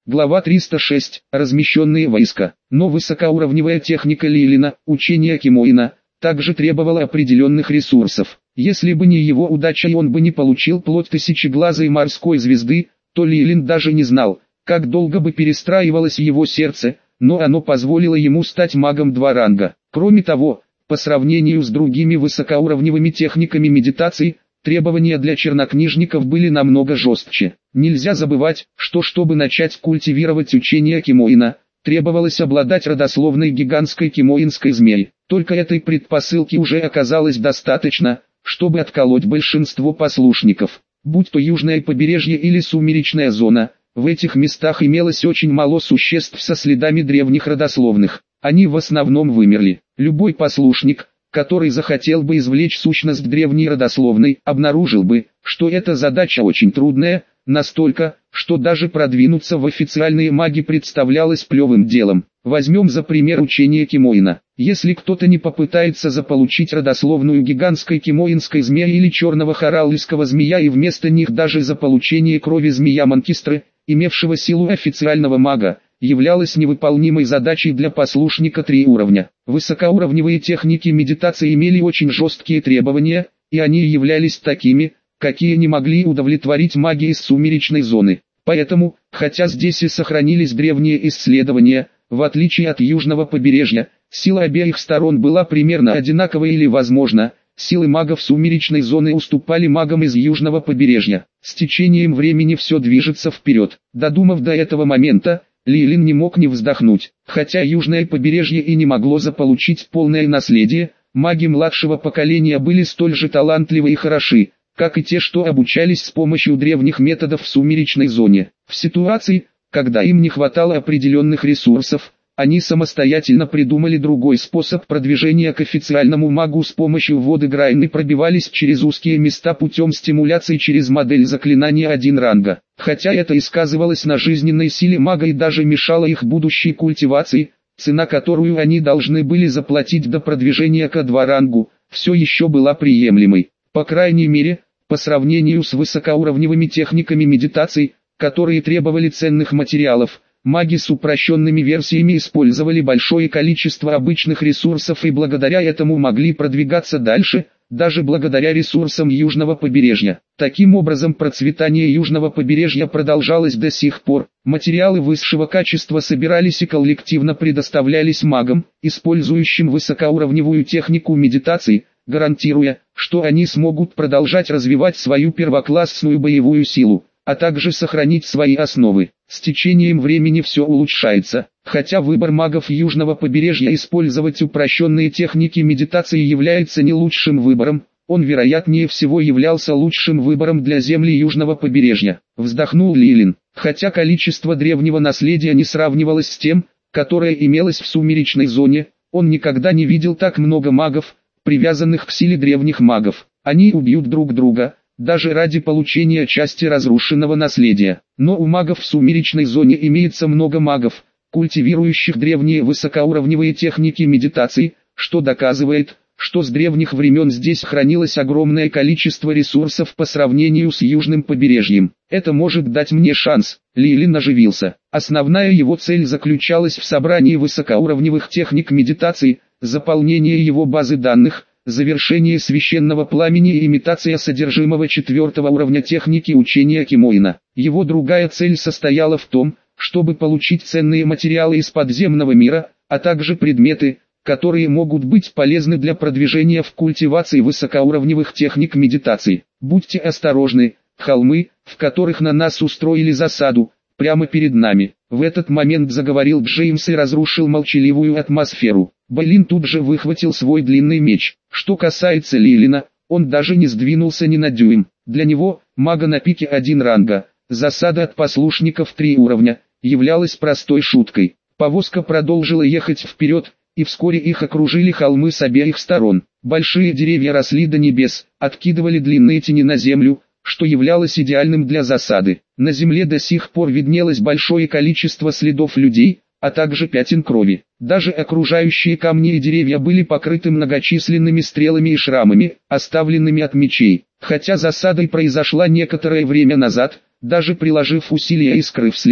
Глава 306. Размещенные войска. Но высокоуровневая техника Лилина, учение Кимоина, также требовала определенных ресурсов. Если бы не его удача и он бы не получил плоть тысячеглазой морской звезды, то Лилин даже не знал, как долго бы перестраивалось его сердце, но оно позволило ему стать магом 2 ранга. Кроме того, по сравнению с другими высокоуровневыми техниками медитации, требования для чернокнижников были намного жестче. Нельзя забывать, что чтобы начать культивировать учение Кимоина, требовалось обладать родословной гигантской кимоинской змеи. Только этой предпосылки уже оказалось достаточно, чтобы отколоть большинство послушников. Будь то южное побережье или сумеречная зона, в этих местах имелось очень мало существ со следами древних родословных. Они в основном вымерли. Любой послушник, который захотел бы извлечь сущность древней родословной, обнаружил бы, что эта задача очень трудная, настолько, что даже продвинуться в официальные маги представлялось плевым делом. Возьмем за пример учение Кимоина. Если кто-то не попытается заполучить родословную гигантской кимоинской змеи или черного хоралльского змея и вместо них даже заполучение крови змея Манкистры, имевшего силу официального мага, являлась невыполнимой задачей для послушника 3 уровня. Высокоуровневые техники медитации имели очень жесткие требования, и они являлись такими, какие не могли удовлетворить маги из сумеречной зоны. Поэтому, хотя здесь и сохранились древние исследования, в отличие от южного побережья, сила обеих сторон была примерно одинаковой или, возможно, силы магов сумеречной зоны уступали магам из южного побережья. С течением времени все движется вперед. Додумав до этого момента, Лилин не мог не вздохнуть. Хотя южное побережье и не могло заполучить полное наследие, маги младшего поколения были столь же талантливы и хороши, как и те, что обучались с помощью древних методов в сумеречной зоне. В ситуации, когда им не хватало определенных ресурсов, они самостоятельно придумали другой способ продвижения к официальному магу с помощью ввода Грайн и пробивались через узкие места путем стимуляции через модель заклинания 1 ранга. Хотя это и сказывалось на жизненной силе мага и даже мешало их будущей культивации, цена, которую они должны были заплатить до продвижения к 2 рангу, все еще была приемлемой. По крайней мере, по сравнению с высокоуровневыми техниками медитации, которые требовали ценных материалов, маги с упрощенными версиями использовали большое количество обычных ресурсов и благодаря этому могли продвигаться дальше, даже благодаря ресурсам южного побережья. Таким образом, процветание южного побережья продолжалось до сих пор. Материалы высшего качества собирались и коллективно предоставлялись магам, использующим высокоуровневую технику медитации, гарантируя, что они смогут продолжать развивать свою первоклассную боевую силу, а также сохранить свои основы. С течением времени все улучшается. Хотя выбор магов южного побережья использовать упрощенные техники медитации является не лучшим выбором, он вероятнее всего являлся лучшим выбором для земли южного побережья. Вздохнул Лилин. Хотя количество древнего наследия не сравнивалось с тем, которое имелось в сумеречной зоне, он никогда не видел так много магов, привязанных к силе древних магов. Они убьют друг друга, даже ради получения части разрушенного наследия. Но у магов в сумеречной зоне имеется много магов, культивирующих древние высокоуровневые техники медитации, что доказывает, что с древних времен здесь хранилось огромное количество ресурсов по сравнению с южным побережьем. Это может дать мне шанс. Лилин оживился. Основная его цель заключалась в собрании высокоуровневых техник медитации, заполнении его базы данных, завершение священного пламени и имитация содержимого 4-го уровня техники учения Кимоина. Его другая цель состояла в том, чтобы получить ценные материалы из подземного мира, а также предметы, которые могут быть полезны для продвижения в культивации высокоуровневых техник медитации. Будьте осторожны, холмы, в которых на нас устроили засаду, прямо перед нами. В этот момент заговорил Джеймс и разрушил молчаливую атмосферу. Бейлин тут же выхватил свой длинный меч. Что касается Лилина, он даже не сдвинулся ни на дюйм. Для него, мага на пике 1 ранга, засада от послушников 3 уровня, являлась простой шуткой. Повозка продолжила ехать вперед, и вскоре их окружили холмы с обеих сторон. Большие деревья росли до небес, откидывали длинные тени на землю, что являлось идеальным для засады. На земле до сих пор виднелось большое количество следов людей, а также пятен крови. Даже окружающие камни и деревья были покрыты многочисленными стрелами и шрамами, оставленными от мечей. Хотя засада и произошла некоторое время назад, даже приложив усилия и скрыв следы,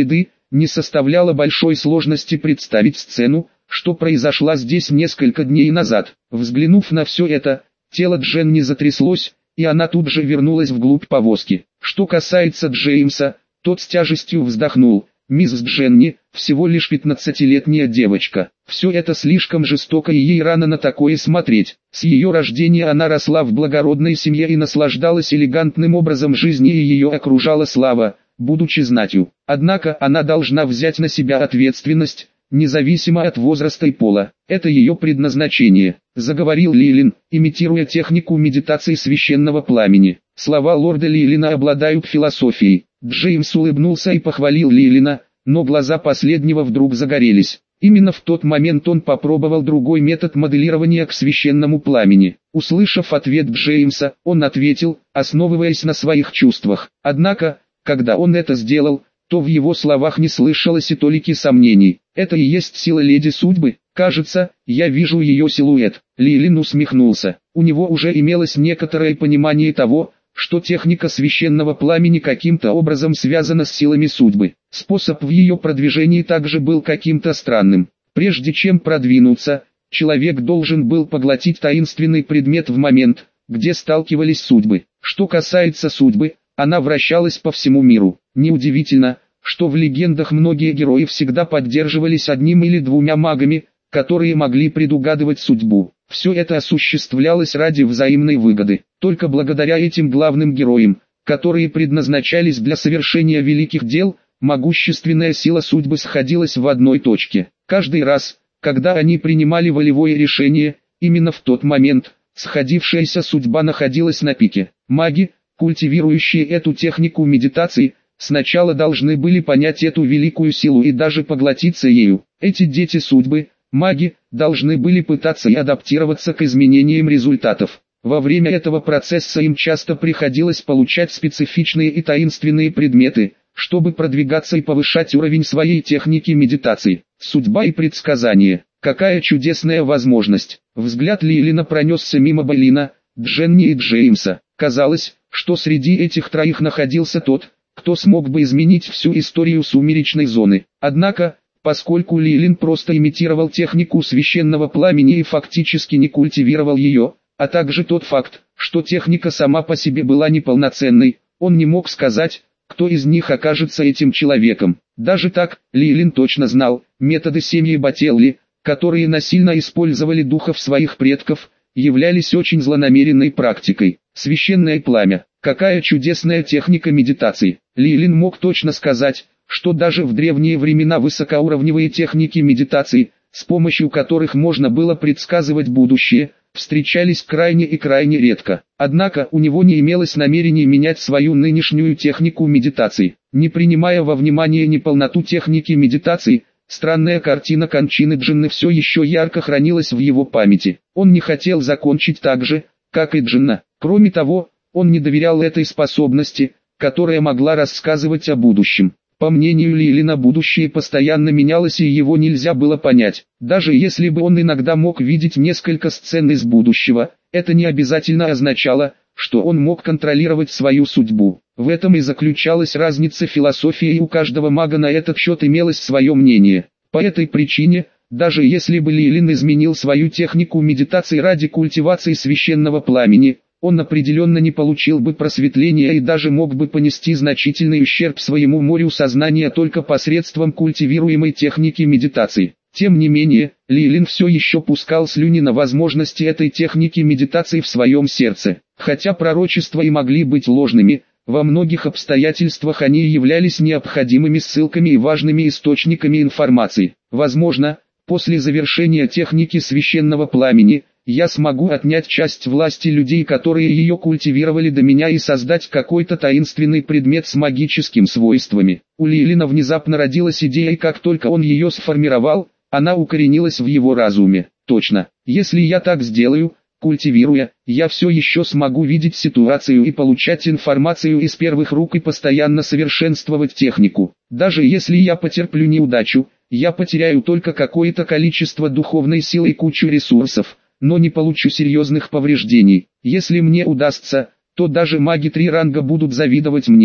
не составляло большой сложности представить сцену, что произошла здесь несколько дней назад. Взглянув на все это, тело Дженни затряслось, и она тут же вернулась вглубь повозки. Что касается Джеймса, тот с тяжестью вздохнул. «Мисс Дженни, всего лишь 15-летняя девочка. Все это слишком жестоко, и ей рано на такое смотреть. С ее рождения она росла в благородной семье и наслаждалась элегантным образом жизни, и ее окружала слава, будучи знатью. Однако она должна взять на себя ответственность, независимо от возраста и пола. Это ее предназначение», — заговорил Лилин, имитируя технику медитации священного пламени. Слова лорда Лилина обладают философией. Джеймс улыбнулся и похвалил Лилина, но глаза последнего вдруг загорелись. Именно в тот момент он попробовал другой метод моделирования к священному пламени. Услышав ответ Джеймса, он ответил, основываясь на своих чувствах. Однако, когда он это сделал, то в его словах не слышалось и толики сомнений. «Это и есть сила леди судьбы? Кажется, я вижу ее силуэт». Лилин усмехнулся. У него уже имелось некоторое понимание того, что техника священного пламени каким-то образом связана с силами судьбы. Способ в ее продвижении также был каким-то странным. Прежде чем продвинуться, человек должен был поглотить таинственный предмет в момент, где сталкивались судьбы. Что касается судьбы, она вращалась по всему миру. Неудивительно, что в легендах многие герои всегда поддерживались одним или двумя магами, которые могли предугадывать судьбу. Все это осуществлялось ради взаимной выгоды. Только благодаря этим главным героям, которые предназначались для совершения великих дел, могущественная сила судьбы сходилась в одной точке. Каждый раз, когда они принимали волевое решение, именно в тот момент, сходившаяся судьба находилась на пике. Маги, культивирующие эту технику медитации, сначала должны были понять эту великую силу и даже поглотиться ею. Эти дети судьбы, маги, должны были пытаться и адаптироваться к изменениям результатов. Во время этого процесса им часто приходилось получать специфичные и таинственные предметы, чтобы продвигаться и повышать уровень своей техники медитации. Судьба и предсказание. Какая чудесная возможность. Взгляд Лилина пронесся мимо Белина, Дженни и Джеймса. Казалось, что среди этих троих находился тот, кто смог бы изменить всю историю сумеречной зоны. Однако, поскольку Лилин просто имитировал технику священного пламени и фактически не культивировал ее, а также тот факт, что техника сама по себе была неполноценной, он не мог сказать, кто из них окажется этим человеком. Даже так, Лилин точно знал, методы семьи Бателли, которые насильно использовали духов своих предков, являлись очень злонамеренной практикой. Священное пламя. Какая чудесная техника медитации. Лилин мог точно сказать, что даже в древние времена высокоуровневые техники медитации, с помощью которых можно было предсказывать будущее, встречались крайне и крайне редко. Однако у него не имелось намерения менять свою нынешнюю технику медитации. Не принимая во внимание неполноту техники медитации, странная картина кончины Джинны все еще ярко хранилась в его памяти. Он не хотел закончить так же, как и Джинна. Кроме того, он не доверял этой способности, которая могла рассказывать о будущем. По мнению Лилина, будущее постоянно менялось, и его нельзя было понять. Даже если бы он иногда мог видеть несколько сцен из будущего, это не обязательно означало, что он мог контролировать свою судьбу. В этом и заключалась разница философии, и у каждого мага на этот счет имелось свое мнение. По этой причине, даже если бы Лилин изменил свою технику медитации ради культивации священного пламени, он определенно не получил бы просветления и даже мог бы понести значительный ущерб своему морю сознания только посредством культивируемой техники медитации. Тем не менее, Лилин все еще пускал слюни на возможности этой техники медитации в своем сердце. Хотя пророчества и могли быть ложными, во многих обстоятельствах они являлись необходимыми ссылками и важными источниками информации. Возможно, после завершения техники священного пламени, я смогу отнять часть власти людей, которые ее культивировали до меня, и создать какой-то таинственный предмет с магическими свойствами. У Лилина внезапно родилась идея, и как только он ее сформировал, она укоренилась в его разуме. Точно, если я так сделаю, культивируя, я все еще смогу видеть ситуацию и получать информацию из первых рук и постоянно совершенствовать технику. Даже если я потерплю неудачу, я потеряю только какое-то количество духовной силы и кучу ресурсов, но не получу серьезных повреждений. Если мне удастся, то даже маги 3 ранга будут завидовать мне.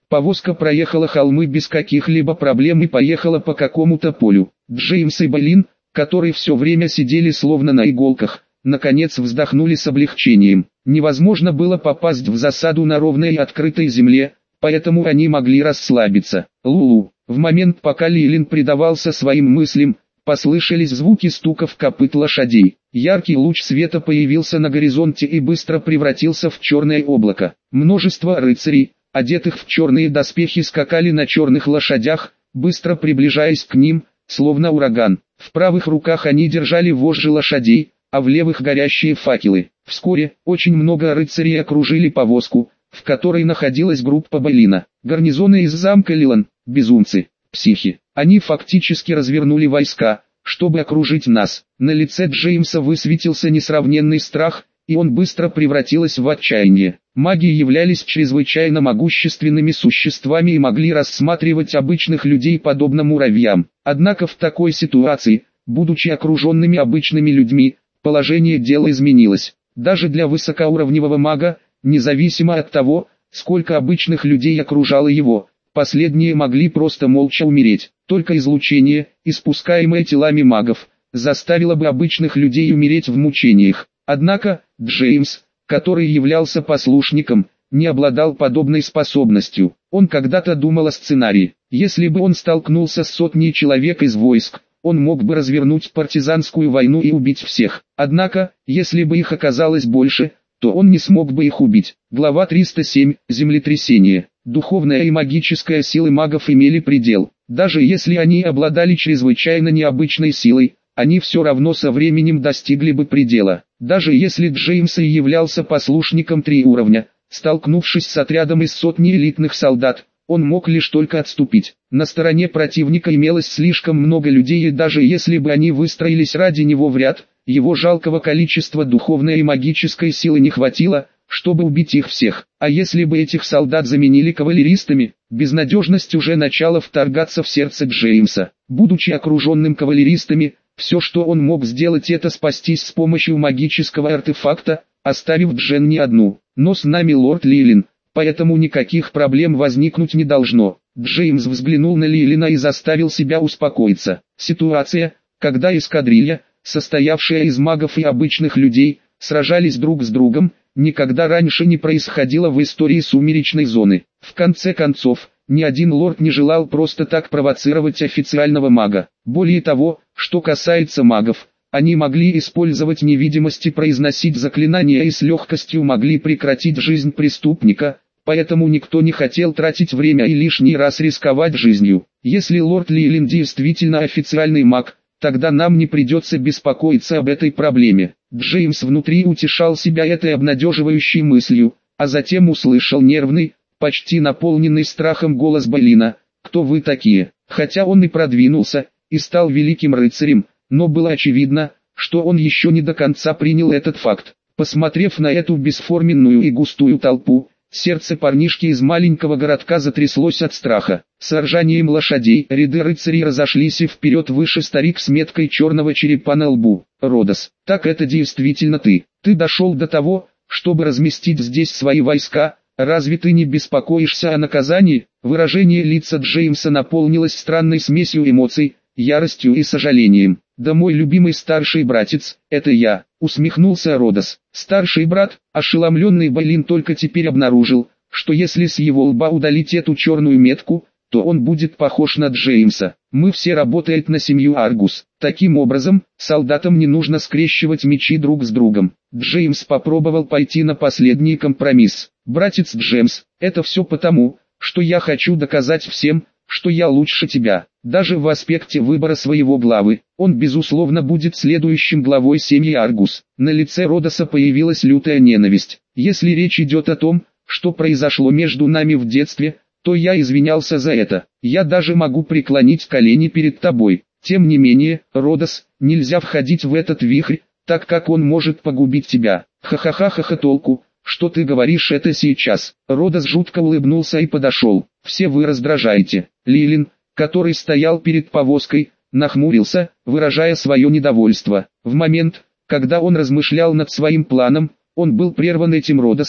Повозка проехала холмы без каких-либо проблем и поехала по какому-то полю. Джеймс и Болин, которые все время сидели словно на иголках, наконец вздохнули с облегчением. Невозможно было попасть в засаду на ровной и открытой земле, поэтому они могли расслабиться. Лулу. В момент, пока Лилин предавался своим мыслям, послышались звуки стуков копыт лошадей. Яркий луч света появился на горизонте и быстро превратился в черное облако. Множество рыцарей, одетых в черные доспехи, скакали на черных лошадях, быстро приближаясь к ним, словно ураган. В правых руках они держали вожжи лошадей, а в левых горящие факелы. Вскоре очень много рыцарей окружили повозку, в которой находилась группа Болина. Гарнизоны из замка Лилан, безумцы, психи. Они фактически развернули войска, чтобы окружить нас. На лице Джеймса высветился несравненный страх, и он быстро превратился в отчаяние. Маги являлись чрезвычайно могущественными существами и могли рассматривать обычных людей подобно муравьям. Однако в такой ситуации, будучи окруженными обычными людьми, положение дела изменилось. Даже для высокоуровневого мага, независимо от того, сколько обычных людей окружало его, последние могли просто молча умереть. Только излучение, испускаемое телами магов, заставило бы обычных людей умереть в мучениях. Однако, Джеймс, который являлся послушником, не обладал подобной способностью. Он когда-то думал о сценарии. Если бы он столкнулся с сотней человек из войск, он мог бы развернуть партизанскую войну и убить всех. Однако, если бы их оказалось больше, то он не смог бы их убить. Глава 307. Землетрясение. Духовная и магическая силы магов имели предел. Даже если они обладали чрезвычайно необычной силой, они все равно со временем достигли бы предела. Даже если Джеймс и являлся послушником 3 уровня, столкнувшись с отрядом из сотни элитных солдат, он мог лишь только отступить. На стороне противника имелось слишком много людей, и даже если бы они выстроились ради него в ряд, его жалкого количества духовной и магической силы не хватило, чтобы убить их всех. А если бы этих солдат заменили кавалеристами, безнадежность уже начала вторгаться в сердце Джеймса. Будучи окруженным кавалеристами, все, что он мог сделать, это спастись с помощью магического артефакта, оставив Дженни одну. Но с нами лорд Лилин, поэтому никаких проблем возникнуть не должно. Джеймс взглянул на Лилина и заставил себя успокоиться. Ситуация, когда эскадрилья, состоявшая из магов и обычных людей, сражались друг с другом, никогда раньше не происходило в истории сумеречной зоны. В конце концов, ни один лорд не желал просто так провоцировать официального мага. Более того, что касается магов, они могли использовать невидимость и произносить заклинания и с легкостью могли прекратить жизнь преступника, поэтому никто не хотел тратить время и лишний раз рисковать жизнью. Если лорд Лилин действительно официальный маг, тогда нам не придется беспокоиться об этой проблеме. Джеймс внутри утешал себя этой обнадеживающей мыслью, а затем услышал нервный, почти наполненный страхом голос Болина. «Кто вы такие?» Хотя он и продвинулся, и стал великим рыцарем, но было очевидно, что он еще не до конца принял этот факт. Посмотрев на эту бесформенную и густую толпу, сердце парнишки из маленького городка затряслось от страха. С ржанием лошадей ряды рыцарей разошлись, и вперед вышел старик с меткой черного черепа на лбу. «Родос, так это действительно ты. Ты дошел до того, чтобы разместить здесь свои войска. Разве ты не беспокоишься о наказании?» Выражение лица Джеймса наполнилось странной смесью эмоций, яростью и сожалением. «Да мой любимый старший братец, это я», усмехнулся Родос. Старший брат, ошеломленный Болин только теперь обнаружил, что если с его лба удалить эту черную метку, то он будет похож на Джеймса. «Мы все работаем на семью Аргус. Таким образом, солдатам не нужно скрещивать мечи друг с другом». Джеймс попробовал пойти на последний компромисс. «Братец Джеймс, это все потому, что я хочу доказать всем, что я лучше тебя. Даже в аспекте выбора своего главы, он безусловно будет следующим главой семьи Аргус». На лице Родоса появилась лютая ненависть. «Если речь идет о том, что произошло между нами в детстве, то я извинялся за это. Я даже могу преклонить колени перед тобой. Тем не менее, Родос, нельзя входить в этот вихрь, так как он может погубить тебя». «Ха-ха-ха-ха, толку, что ты говоришь это сейчас?» Родос жутко улыбнулся и подошел. «Все вы раздражаете». Лилин, который стоял перед повозкой, нахмурился, выражая свое недовольство. В момент, когда он размышлял над своим планом, он был прерван этим Родосом,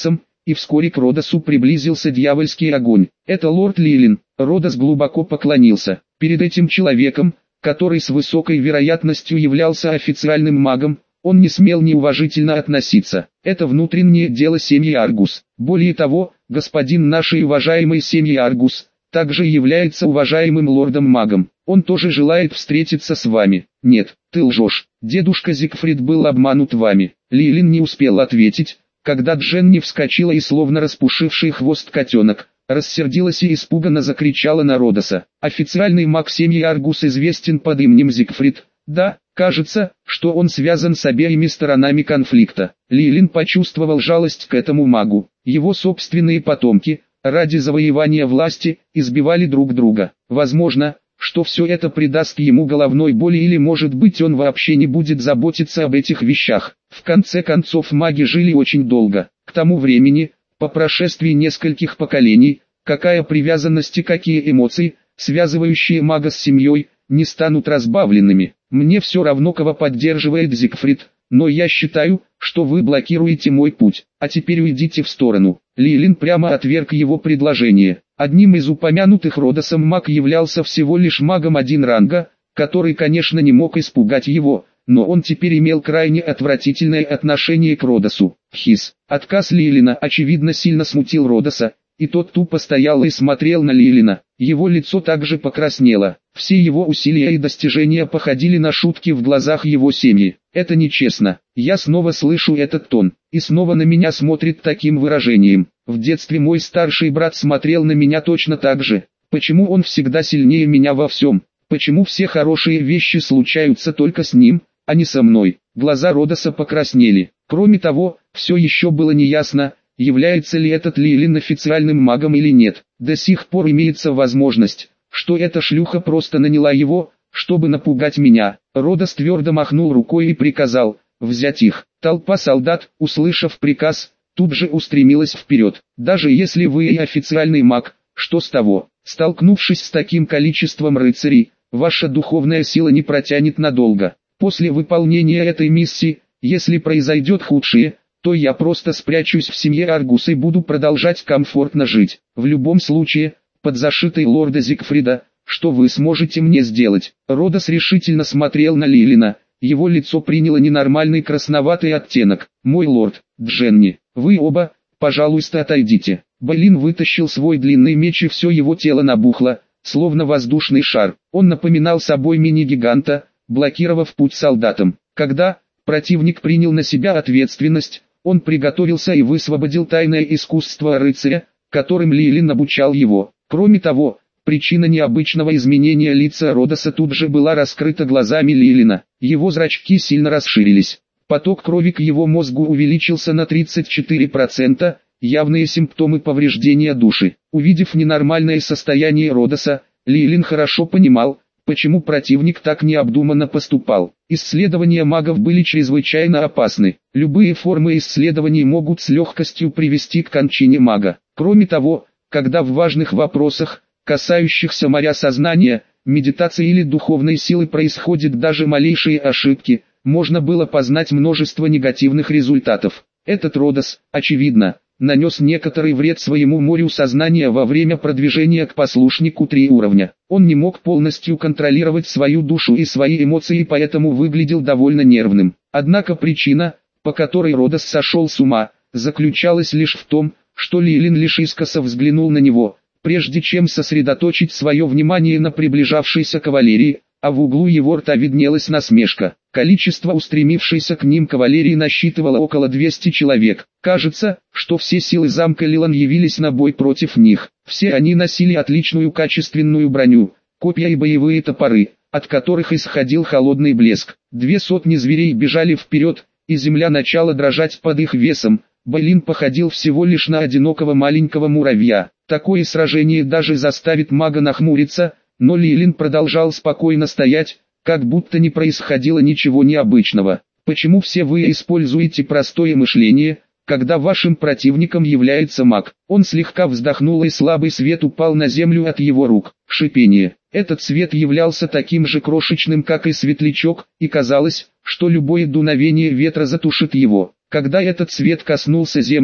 и вскоре к Родосу приблизился дьявольский огонь. «Это лорд Лилин». Родос глубоко поклонился. Перед этим человеком, который с высокой вероятностью являлся официальным магом, он не смел неуважительно относиться. Это внутреннее дело семьи Аргус. Более того, господин нашей уважаемой семьи Аргус также является уважаемым лордом-магом. Он тоже желает встретиться с вами. Нет, ты лжешь. Дедушка Зигфрид был обманут вами. Лилин не успел ответить, когда Дженни вскочила и словно распушивший хвост котенок, рассердилась и испуганно закричала на Родоса. Официальный маг семьи Аргус известен под именем Зигфрид. Да, кажется, что он связан с обеими сторонами конфликта. Лилин почувствовал жалость к этому магу. Его собственные потомки, ради завоевания власти, избивали друг друга. Возможно, что все это придаст ему головной боли, или может быть он вообще не будет заботиться об этих вещах. В конце концов, маги жили очень долго. К тому времени, по прошествии нескольких поколений, какая привязанность и какие эмоции, связывающие мага с семьей, не станут разбавленными. Мне все равно, кого поддерживает Зигфрид, но я считаю, что вы блокируете мой путь. А теперь уйдите в сторону. Лилин прямо отверг его предложение. Одним из упомянутых Родосом маг являлся всего лишь магом 1 ранга, который, конечно, не мог испугать его, но он теперь имел крайне отвратительное отношение к Родосу. Хис. Отказ Лилина очевидно сильно смутил Родоса, и тот тупо стоял и смотрел на Лилина. Его лицо также покраснело. Все его усилия и достижения походили на шутки в глазах его семьи. Это нечестно. Я снова слышу этот тон, и снова на меня смотрит таким выражением. В детстве мой старший брат смотрел на меня точно так же. Почему он всегда сильнее меня во всем? Почему все хорошие вещи случаются только с ним, а не со мной? Глаза Родоса покраснели. Кроме того, все еще было неясно, является ли этот Лилин официальным магом или нет. До сих пор имеется возможность, что эта шлюха просто наняла его, чтобы напугать меня. Родос твердо махнул рукой и приказал взять их. Толпа солдат, услышав приказ, тут же устремилась вперед. Даже если вы и официальный маг, что с того? Столкнувшись с таким количеством рыцарей, ваша духовная сила не протянет надолго. После выполнения этой миссии, если произойдет худшее, то я просто спрячусь в семье Аргус и буду продолжать комфортно жить. В любом случае, под защитой лорда Зигфрида, что вы сможете мне сделать? Родос решительно смотрел на Лилина, его лицо приняло ненормальный красноватый оттенок. Мой лорд, Дженни, вы оба, пожалуйста, отойдите. Бэлин вытащил свой длинный меч, и все его тело набухло, словно воздушный шар. Он напоминал собой мини-гиганта, блокировав путь солдатам. Когда противник принял на себя ответственность, он приготовился и высвободил тайное искусство рыцаря, которым Лилин обучал его. Кроме того, причина необычного изменения лица Родоса тут же была раскрыта глазами Лилина. Его зрачки сильно расширились. Поток крови к его мозгу увеличился на 34%, явные симптомы повреждения души. Увидев ненормальное состояние Родоса, Лилин хорошо понимал, почему противник так необдуманно поступал. Исследования магов были чрезвычайно опасны. Любые формы исследований могут с легкостью привести к кончине мага. Кроме того, когда в важных вопросах, касающихся моря сознания, медитации или духовной силы происходят даже малейшие ошибки, можно было познать множество негативных результатов. Этот Родос, очевидно, нанес некоторый вред своему морю сознания во время продвижения к послушнику 3 уровня. Он не мог полностью контролировать свою душу и свои эмоции, поэтому выглядел довольно нервным. Однако причина, по которой Родос сошел с ума, заключалась лишь в том, что Лилин лишь искоса взглянул на него, прежде чем сосредоточить свое внимание на приближавшейся кавалерии, а в углу его рта виднелась насмешка. Количество устремившейся к ним кавалерии насчитывало около 200 человек. Кажется, что все силы замка Лилан явились на бой против них. Все они носили отличную качественную броню, копья и боевые топоры, от которых исходил холодный блеск. 200 зверей бежали вперед, и земля начала дрожать под их весом. Бэлин походил всего лишь на одинокого маленького муравья. Такое сражение даже заставит мага нахмуриться, но Лилин продолжал спокойно стоять, как будто не происходило ничего необычного. Почему все вы используете простое мышление, когда вашим противником является маг? Он слегка вздохнул, и слабый свет упал на землю от его рук. Шипение. Этот свет являлся таким же крошечным, как и светлячок, и казалось, что любое дуновение ветра затушит его. Когда этот свет коснулся земли,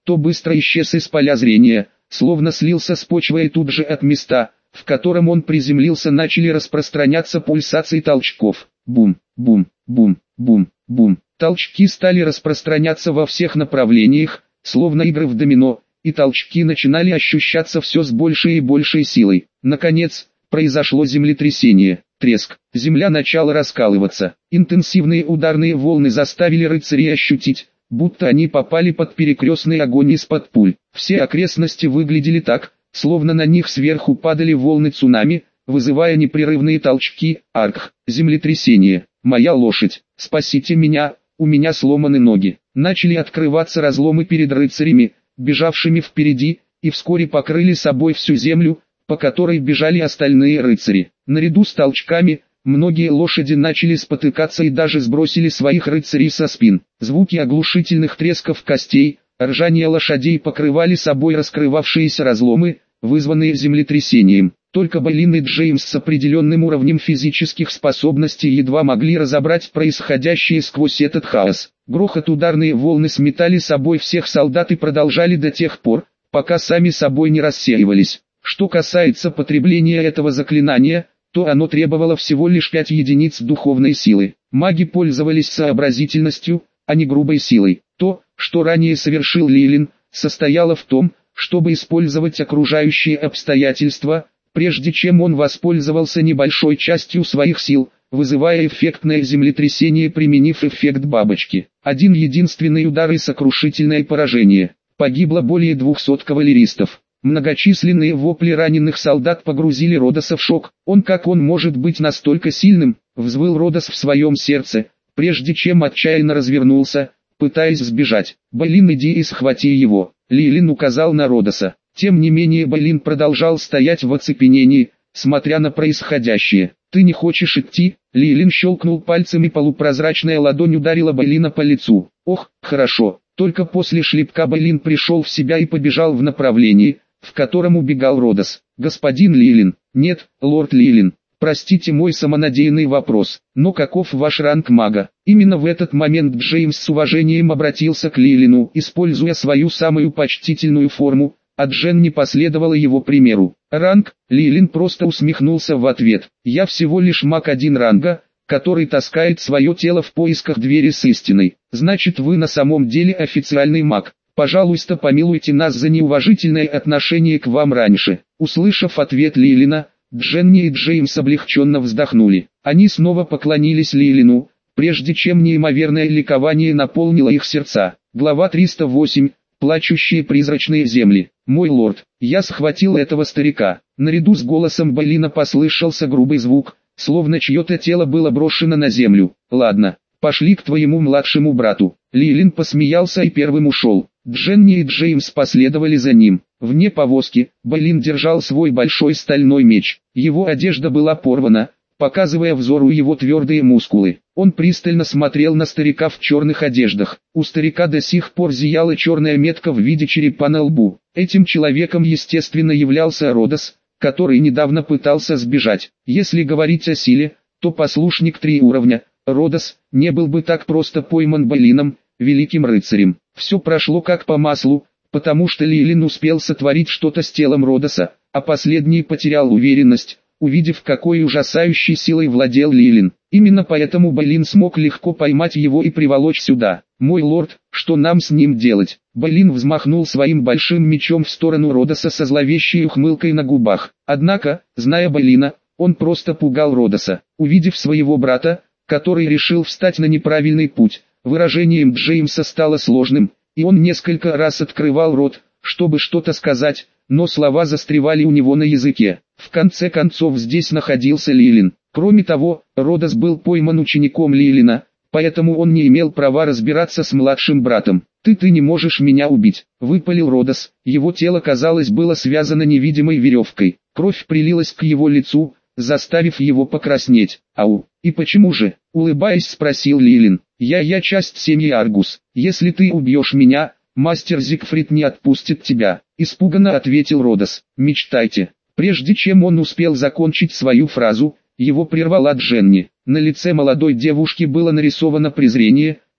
то быстро исчез из поля зрения, словно слился с почвой, и тут же от места, в котором он приземлился, начали распространяться пульсации толчков. Бум, бум, бум, бум, бум. Толчки стали распространяться во всех направлениях, словно игры в домино, и толчки начинали ощущаться все с большей и большей силой. Наконец, произошло землетрясение. Треск. Земля начала раскалываться. Интенсивные ударные волны заставили рыцарей ощутить, будто они попали под перекрестный огонь из-под пуль. Все окрестности выглядели так, словно на них сверху падали волны цунами, вызывая непрерывные толчки. Арх. Землетрясение. Моя лошадь. Спасите меня, у меня сломаны ноги. Начали открываться разломы перед рыцарями, бежавшими впереди, и вскоре покрыли собой всю землю, по которой бежали остальные рыцари. Наряду с толчками, многие лошади начали спотыкаться и даже сбросили своих рыцарей со спин. Звуки оглушительных тресков костей, ржание лошадей покрывали собой раскрывавшиеся разломы, вызванные землетрясением. Только Бейлин и Джеймс с определенным уровнем физических способностей едва могли разобрать происходящее сквозь этот хаос. Грохот, ударные волны сметали собой всех солдат и продолжали до тех пор, пока сами собой не рассеивались. Что касается потребления этого заклинания, то оно требовало всего лишь 5 единиц духовной силы. Маги пользовались сообразительностью, а не грубой силой. То, что ранее совершил Лилин, состояло в том, чтобы использовать окружающие обстоятельства, прежде чем он воспользовался небольшой частью своих сил, вызывая эффектное землетрясение, применив эффект бабочки. Один единственный удар и сокрушительное поражение. Погибло более 200 кавалеристов. Многочисленные вопли раненых солдат погрузили Родоса в шок. Как он может быть настолько сильным? Взвыл Родос в своем сердце, прежде чем отчаянно развернулся, пытаясь сбежать. Бейлин, иди и схвати его. Лилин указал на Родоса. Тем не менее Бейлин продолжал стоять в оцепенении, смотря на происходящее. «Ты не хочешь идти?» Лилин щелкнул пальцами, полупрозрачная ладонь ударила Бейлина по лицу. «Ох, хорошо». Только после шлепка Бейлин пришел в себя и побежал в направлении, в котором убегал Родос. «Господин Лилин». «Нет, лорд Лилин. Простите мой самонадеянный вопрос, но каков ваш ранг мага?» Именно в этот момент Джеймс с уважением обратился к Лилину, используя свою самую почтительную форму, а Джен не последовала его примеру. «Ранг?» Лилин просто усмехнулся в ответ. «Я всего лишь маг 1 ранга, который таскает свое тело в поисках двери с истиной. Значит, вы на самом деле официальный маг. Пожалуйста, помилуйте нас за неуважительное отношение к вам раньше». Услышав ответ Лилина, Дженни и Джеймс облегченно вздохнули. Они снова поклонились Лилину, прежде чем неимоверное ликование наполнило их сердца. Глава 308. Плачущие призрачные земли. «Мой лорд, я схватил этого старика». Наряду с голосом Бейлина послышался грубый звук, словно чье-то тело было брошено на землю. «Ладно, пошли к твоему младшему брату». Лилин посмеялся и первым ушел. Дженни и Джеймс последовали за ним. Вне повозки, Бейлин держал свой большой стальной меч. Его одежда была порвана, показывая взору его твердые мускулы. Он пристально смотрел на старика в черных одеждах. У старика до сих пор зияла черная метка в виде черепа на лбу. Этим человеком, естественно, являлся Родос, который недавно пытался сбежать. Если говорить о силе, то послушник 3 уровня, Родос, не был бы так просто пойман Бейлином, великим рыцарем. Все прошло как по маслу, потому что Лилин успел сотворить что-то с телом Родоса, а последний потерял уверенность, увидев, какой ужасающей силой владел Лилин. Именно поэтому Бейлин смог легко поймать его и приволочь сюда. «Мой лорд, что нам с ним делать?» Бейлин взмахнул своим большим мечом в сторону Родоса со зловещей ухмылкой на губах. Однако, зная Бейлина, он просто пугал Родоса. Увидев своего брата, который решил встать на неправильный путь, выражением Джеймса стало сложным, и он несколько раз открывал рот, чтобы что-то сказать, но слова застревали у него на языке. В конце концов здесь находился Лилин. Кроме того, Родос был пойман учеником Лилина, поэтому он не имел права разбираться с младшим братом. «Ты не можешь меня убить», — выпалил Родос. Его тело, казалось, было связано невидимой веревкой. Кровь прилилась к его лицу, заставив его покраснеть. «Ау, и почему же?» — улыбаясь, спросил Лилин. «Я часть семьи Аргус. Если ты убьешь меня, мастер Зигфрид не отпустит тебя», — испуганно ответил Родос. «Мечтайте». Прежде чем он успел закончить свою фразу, его прервала Дженни. На лице молодой девушки было нарисовано презрение,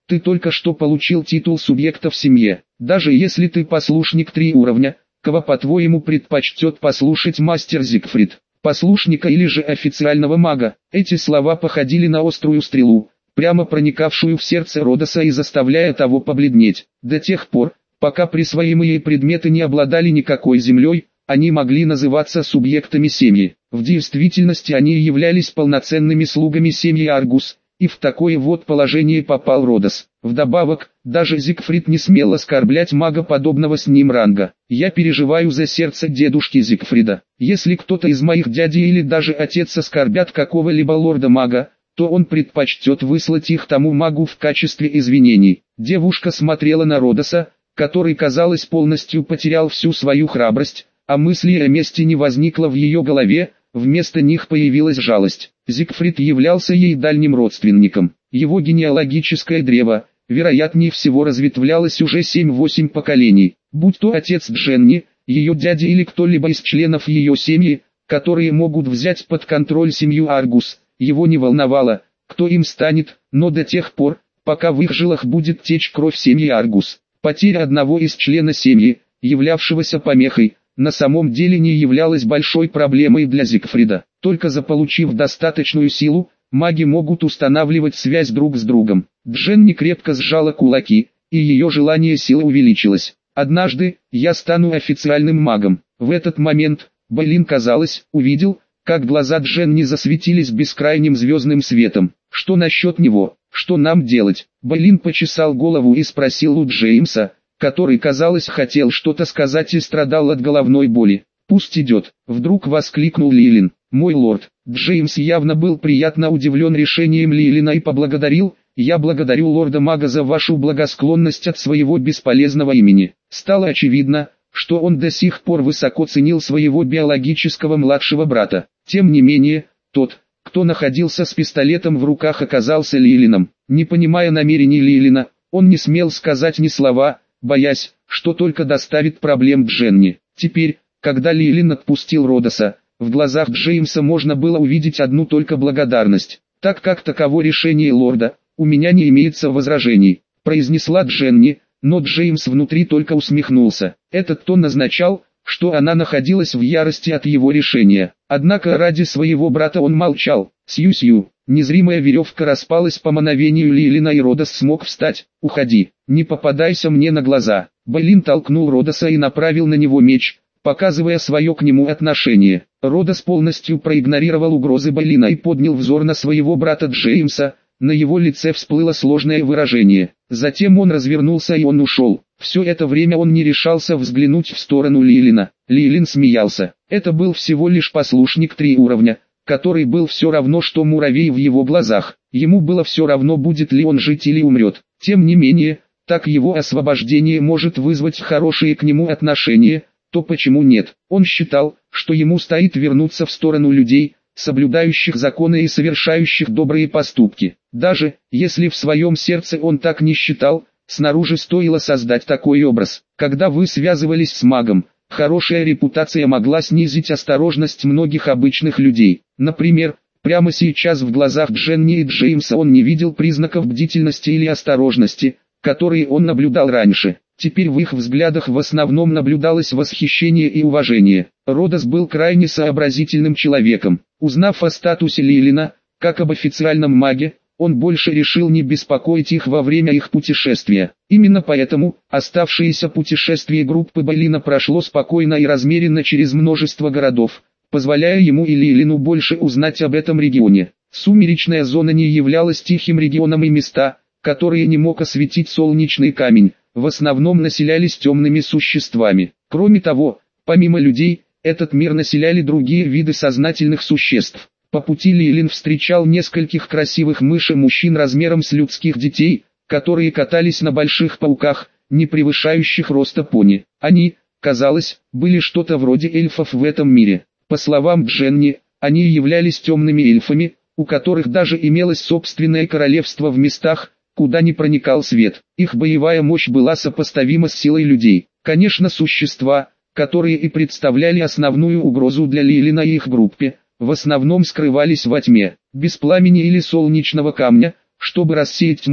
ты только что получил титул субъекта в семье. Даже если ты послушник 3 уровня, кого по-твоему предпочтет послушать мастер Зигфрид? Послушника или же официального мага? Эти слова походили на острую стрелу, прямо проникавшую в сердце Родоса и заставляя того побледнеть. До тех пор, пока присвоимые предметы не обладали никакой землей, они могли называться субъектами семьи. В действительности они являлись полноценными слугами семьи Аргус, и в такое вот положение попал Родос. Вдобавок, даже Зигфрид не смел оскорблять мага подобного с ним ранга. Я переживаю за сердце дедушки Зигфрида. Если кто-то из моих дядей или даже отец оскорбят какого-либо лорда-мага, то он предпочтет выслать их тому магу в качестве извинений. Девушка смотрела на Родоса, который, казалось, полностью потерял всю свою храбрость, а мысли о мести не возникло в ее голове, вместо них появилась жалость. Зигфрид являлся ей дальним родственником. Его генеалогическое древо, вероятнее всего, разветвлялось уже 7-8 поколений. Будь то отец Дженни, ее дядя или кто-либо из членов ее семьи, которые могут взять под контроль семью Аргус, его не волновало, кто им станет, но до тех пор, пока в их жилах будет течь кровь семьи Аргус. Потеря одного из членов семьи, являвшегося помехой, на самом деле не являлась большой проблемой для Зигфрида. Только заполучив достаточную силу, маги могут устанавливать связь друг с другом. Дженни крепко сжала кулаки, и ее желание силы увеличилось. Однажды, я стану официальным магом. В этот момент, Бэлин, казалось, увидел, как глаза Дженни засветились бескрайним звездным светом. Что насчет него? Что нам делать? Бэлин почесал голову и спросил у Джеймса, который, казалось, хотел что-то сказать и страдал от головной боли. «Пусть идет», — вдруг воскликнул Лилин. «Мой лорд». Джеймс явно был приятно удивлен решением Лилина и поблагодарил: «Я благодарю лорда-мага за вашу благосклонность от своего бесполезного имени». Стало очевидно, что он до сих пор высоко ценил своего биологического младшего брата. Тем не менее, тот, кто находился с пистолетом в руках, оказался Лилином. Не понимая намерений Лилина, он не смел сказать ни слова, боясь, что только доставит проблем Дженни. Теперь, когда Лилин отпустил Родоса, в глазах Джеймса можно было увидеть одну только благодарность. «Так как таково решение лорда, у меня не имеется возражений», — произнесла Дженни, но Джеймс внутри только усмехнулся. Этот тон означал, что она находилась в ярости от его решения. Однако ради своего брата он молчал. Сью-сью. Незримая веревка распалась по мановению Лилина, и Родос смог встать. «Уходи, не попадайся мне на глаза». Бэлин толкнул Родоса и направил на него меч, показывая свое к нему отношение. Родос полностью проигнорировал угрозы Бэлина и поднял взор на своего брата Джеймса. На его лице всплыло сложное выражение. Затем он развернулся и он ушел. Все это время он не решался взглянуть в сторону Лилина. Лилин смеялся. Это был всего лишь послушник 3 уровня, который был все равно что муравей в его глазах. Ему было все равно, будет ли он жить или умрет. Тем не менее, так его освобождение может вызвать хорошие к нему отношения, то почему нет? Он считал, что ему стоит вернуться в сторону людей, соблюдающих законы и совершающих добрые поступки. Даже, если в своем сердце он так не считал, снаружи стоило создать такой образ. Когда вы связывались с магом, хорошая репутация могла снизить осторожность многих обычных людей. Например, прямо сейчас в глазах Дженни и Джеймса он не видел признаков бдительности или осторожности, которые он наблюдал раньше. Теперь в их взглядах в основном наблюдалось восхищение и уважение. Родос был крайне сообразительным человеком. Узнав о статусе Лилина, как об официальном маге, он больше решил не беспокоить их во время их путешествия. Именно поэтому, оставшееся путешествие группы Бэлина прошло спокойно и размеренно через множество городов, позволяя ему и Лилину больше узнать об этом регионе. Сумеречная зона не являлась тихим регионом, и места, которые не мог осветить солнечный камень, в основном населялись темными существами. Кроме того, помимо людей, этот мир населяли другие виды сознательных существ. По пути Лилин встречал нескольких красивых мышей-мужчин размером с людских детей, которые катались на больших пауках, не превышающих роста пони. Они, казалось, были что-то вроде эльфов в этом мире. По словам Дженни, они являлись темными эльфами, у которых даже имелось собственное королевство в местах, куда не проникал свет. Их боевая мощь была сопоставима с силой людей. Конечно, существа, которые и представляли основную угрозу для Лилина и их группе, в основном скрывались во тьме. Без пламени или солнечного камня, чтобы рассеять тьму,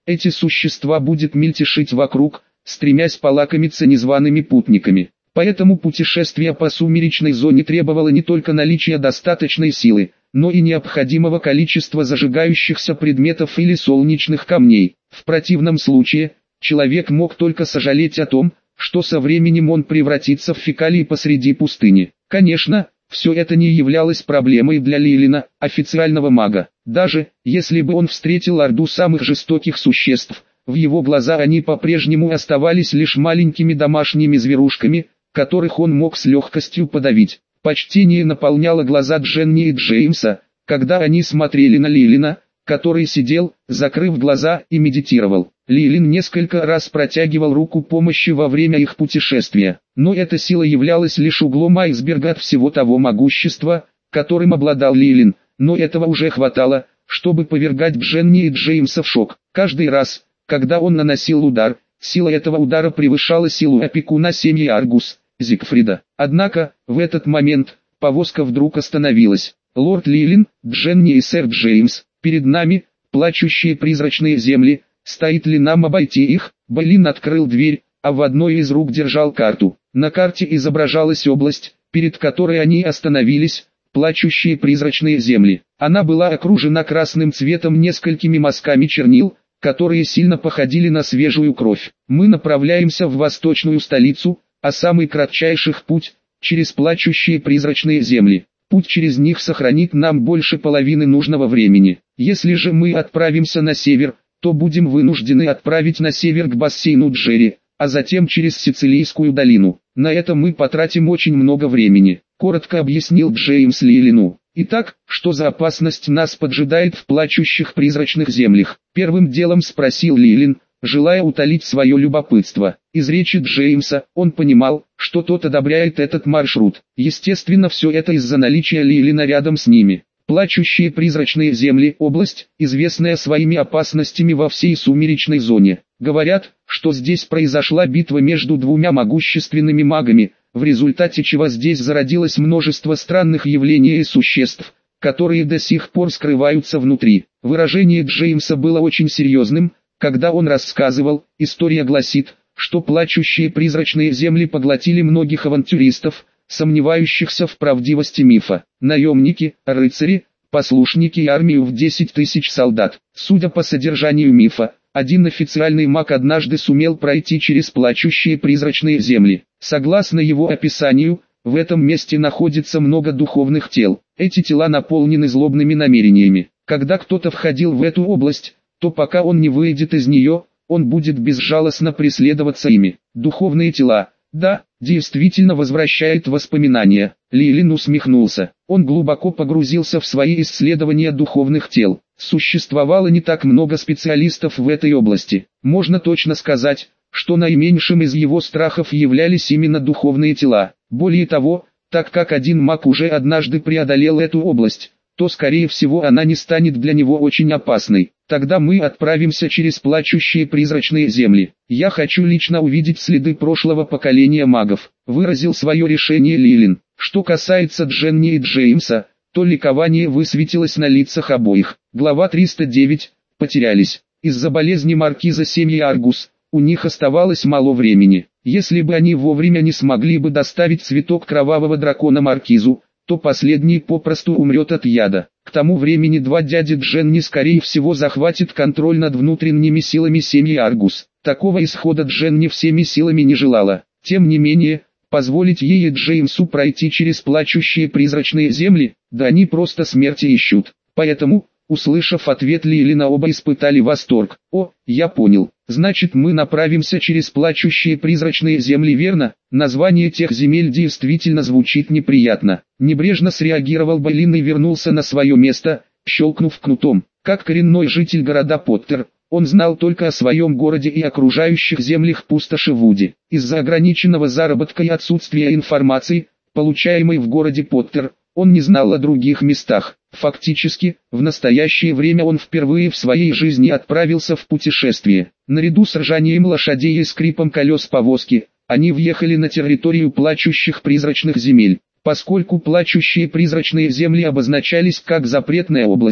эти существа будут мельтешить вокруг, стремясь полакомиться незваными путниками. Поэтому путешествие по сумеречной зоне требовало не только наличия достаточной силы, но и необходимого количества зажигающихся предметов или солнечных камней. В противном случае, человек мог только сожалеть о том, что со временем он превратится в фекалии посреди пустыни. Конечно, все это не являлось проблемой для Лейлина, официального мага. Даже, если бы он встретил орду самых жестоких существ, в его глаза они по-прежнему оставались лишь маленькими домашними зверушками, которых он мог с легкостью подавить. Почтение наполняло глаза Дженни и Джеймса, когда они смотрели на Лейлина, который сидел, закрыв глаза, и медитировал. Лейлин несколько раз протягивал руку помощи во время их путешествия, но эта сила являлась лишь углом айсберга от всего того могущества, которым обладал Лейлин, но этого уже хватало, чтобы повергать Дженни и Джеймса в шок. Каждый раз, когда он наносил удар, сила этого удара превышала силу опекуна семьи Аргус, Зигфрида. Однако, в этот момент, повозка вдруг остановилась. Лорд Лейлин, Дженни и сэр Джеймс, перед нами, плачущие призрачные земли, стоит ли нам обойти их? Бейлин открыл дверь, а в одной из рук держал карту. На карте изображалась область, перед которой они остановились, плачущие призрачные земли. Она была окружена красным цветом несколькими мазками чернил, которые сильно походили на свежую кровь. Мы направляемся в восточную столицу, а самый кратчайший путь – через плачущие призрачные земли. Путь через них сохранит нам больше половины нужного времени. Если же мы отправимся на север, то будем вынуждены отправить на север к бассейну Джерри, а затем через Сицилийскую долину. На это мы потратим очень много времени, коротко объяснил Джеймс Лейлину. Итак, что за опасность нас поджидает в плачущих призрачных землях? Первым делом спросил Лейлин, желая утолить свое любопытство. Из речи Джеймса он понимал, что тот одобряет этот маршрут. Естественно, все это из-за наличия Лейлина рядом с ними. Плачущие призрачные земли – область, известная своими опасностями во всей сумеречной зоне. Говорят, что здесь произошла битва между двумя могущественными магами, в результате чего здесь зародилось множество странных явлений и существ, которые до сих пор скрываются внутри. Выражение Джеймса было очень серьезным, когда он рассказывал. История гласит, что плачущие призрачные земли поглотили многих авантюристов, сомневающихся в правдивости мифа. Наемники, рыцари, послушники и армию в 10 тысяч солдат. Судя по содержанию мифа, один официальный маг однажды сумел пройти через плачущие призрачные земли. Согласно его описанию, в этом месте находится много духовных тел. Эти тела наполнены злобными намерениями. Когда кто-то входил в эту область, то пока он не выйдет из нее, он будет безжалостно преследоваться ими. Духовные тела, да, действительно возвращает воспоминания. Лейлин усмехнулся. Он глубоко погрузился в свои исследования духовных тел. Существовало не так много специалистов в этой области. Можно точно сказать, что наименьшим из его страхов являлись именно духовные тела. Более того, так как один маг уже однажды преодолел эту область, то скорее всего она не станет для него очень опасной. Тогда мы отправимся через плачущие призрачные земли. Я хочу лично увидеть следы прошлого поколения магов, выразил свое решение Лейлин. Что касается Дженни и Джеймса, то ликование высветилось на лицах обоих. Глава 309. Потерялись. Из-за болезни маркиза семьи Аргус, у них оставалось мало времени. Если бы они вовремя не смогли бы доставить цветок кровавого дракона маркизу, то последний попросту умрет от яда. К тому времени два дяди Дженни скорее всего захватит контроль над внутренними силами семьи Аргус. Такого исхода Дженни всеми силами не желала. Тем не менее, позволить ей и Джеймсу пройти через плачущие призрачные земли, да они просто смерти ищут. Поэтому, услышав ответ Лейлина, оба испытали восторг. О, я понял. Значит, мы направимся через плачущие призрачные земли, верно? Название тех земель действительно звучит неприятно. Небрежно среагировал Бейлин и вернулся на свое место, щелкнув кнутом. Как коренной житель города Поттер, он знал только о своем городе и окружающих землях пустоши Вуди. Из-за ограниченного заработка и отсутствия информации, получаемой в городе Поттер, он не знал о других местах. Фактически, в настоящее время он впервые в своей жизни отправился в путешествие. Наряду с ржанием лошадей и скрипом колес повозки, они въехали на территорию плачущих призрачных земель. Поскольку плачущие призрачные земли обозначались как запретная область,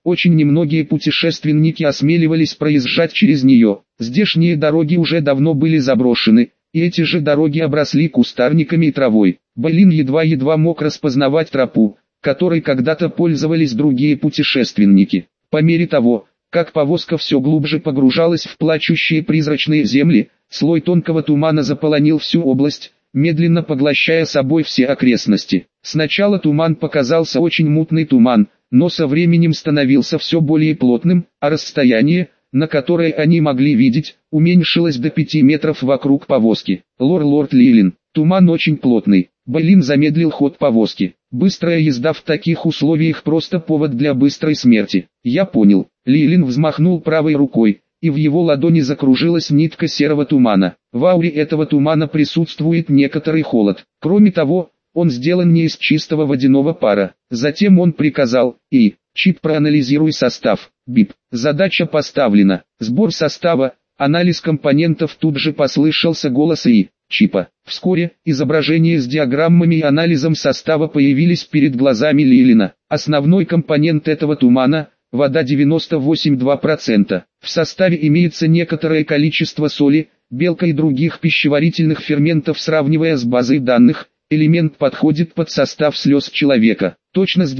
Очень немногие путешественники осмеливались проезжать через нее. Здешние дороги уже давно были заброшены, и эти же дороги обросли кустарниками и травой. Бейлин едва-едва мог распознавать тропу, которой когда-то пользовались другие путешественники. По мере того, как повозка все глубже погружалась в плачущие призрачные земли, слой тонкого тумана заполонил всю область, медленно поглощая собой все окрестности. Сначала туман показался очень мутный туман, но со временем становился все более плотным, а расстояние, на которое они могли видеть, уменьшилось до 5 метров вокруг повозки. Лорд Лилин, туман очень плотный. Бейлин замедлил ход повозки. Быстрая езда в таких условиях просто повод для быстрой смерти. Я понял. Лилин взмахнул правой рукой, и в его ладони закружилась нитка серого тумана. В ауре этого тумана присутствует некоторый холод. Кроме того, он сделан не из чистого водяного пара. Затем он приказал: «Чип, проанализируй состав». Бип. Задача поставлена. Сбор состава, анализ компонентов. Тут же послышался голос Чипа. Вскоре, изображения с диаграммами и анализом состава появились перед глазами Лилина. Основной компонент этого тумана – вода 98,2%. В составе имеется некоторое количество соли, белка и других пищеварительных ферментов. Сравнивая с базой данных, элемент подходит под состав слез человека. Точность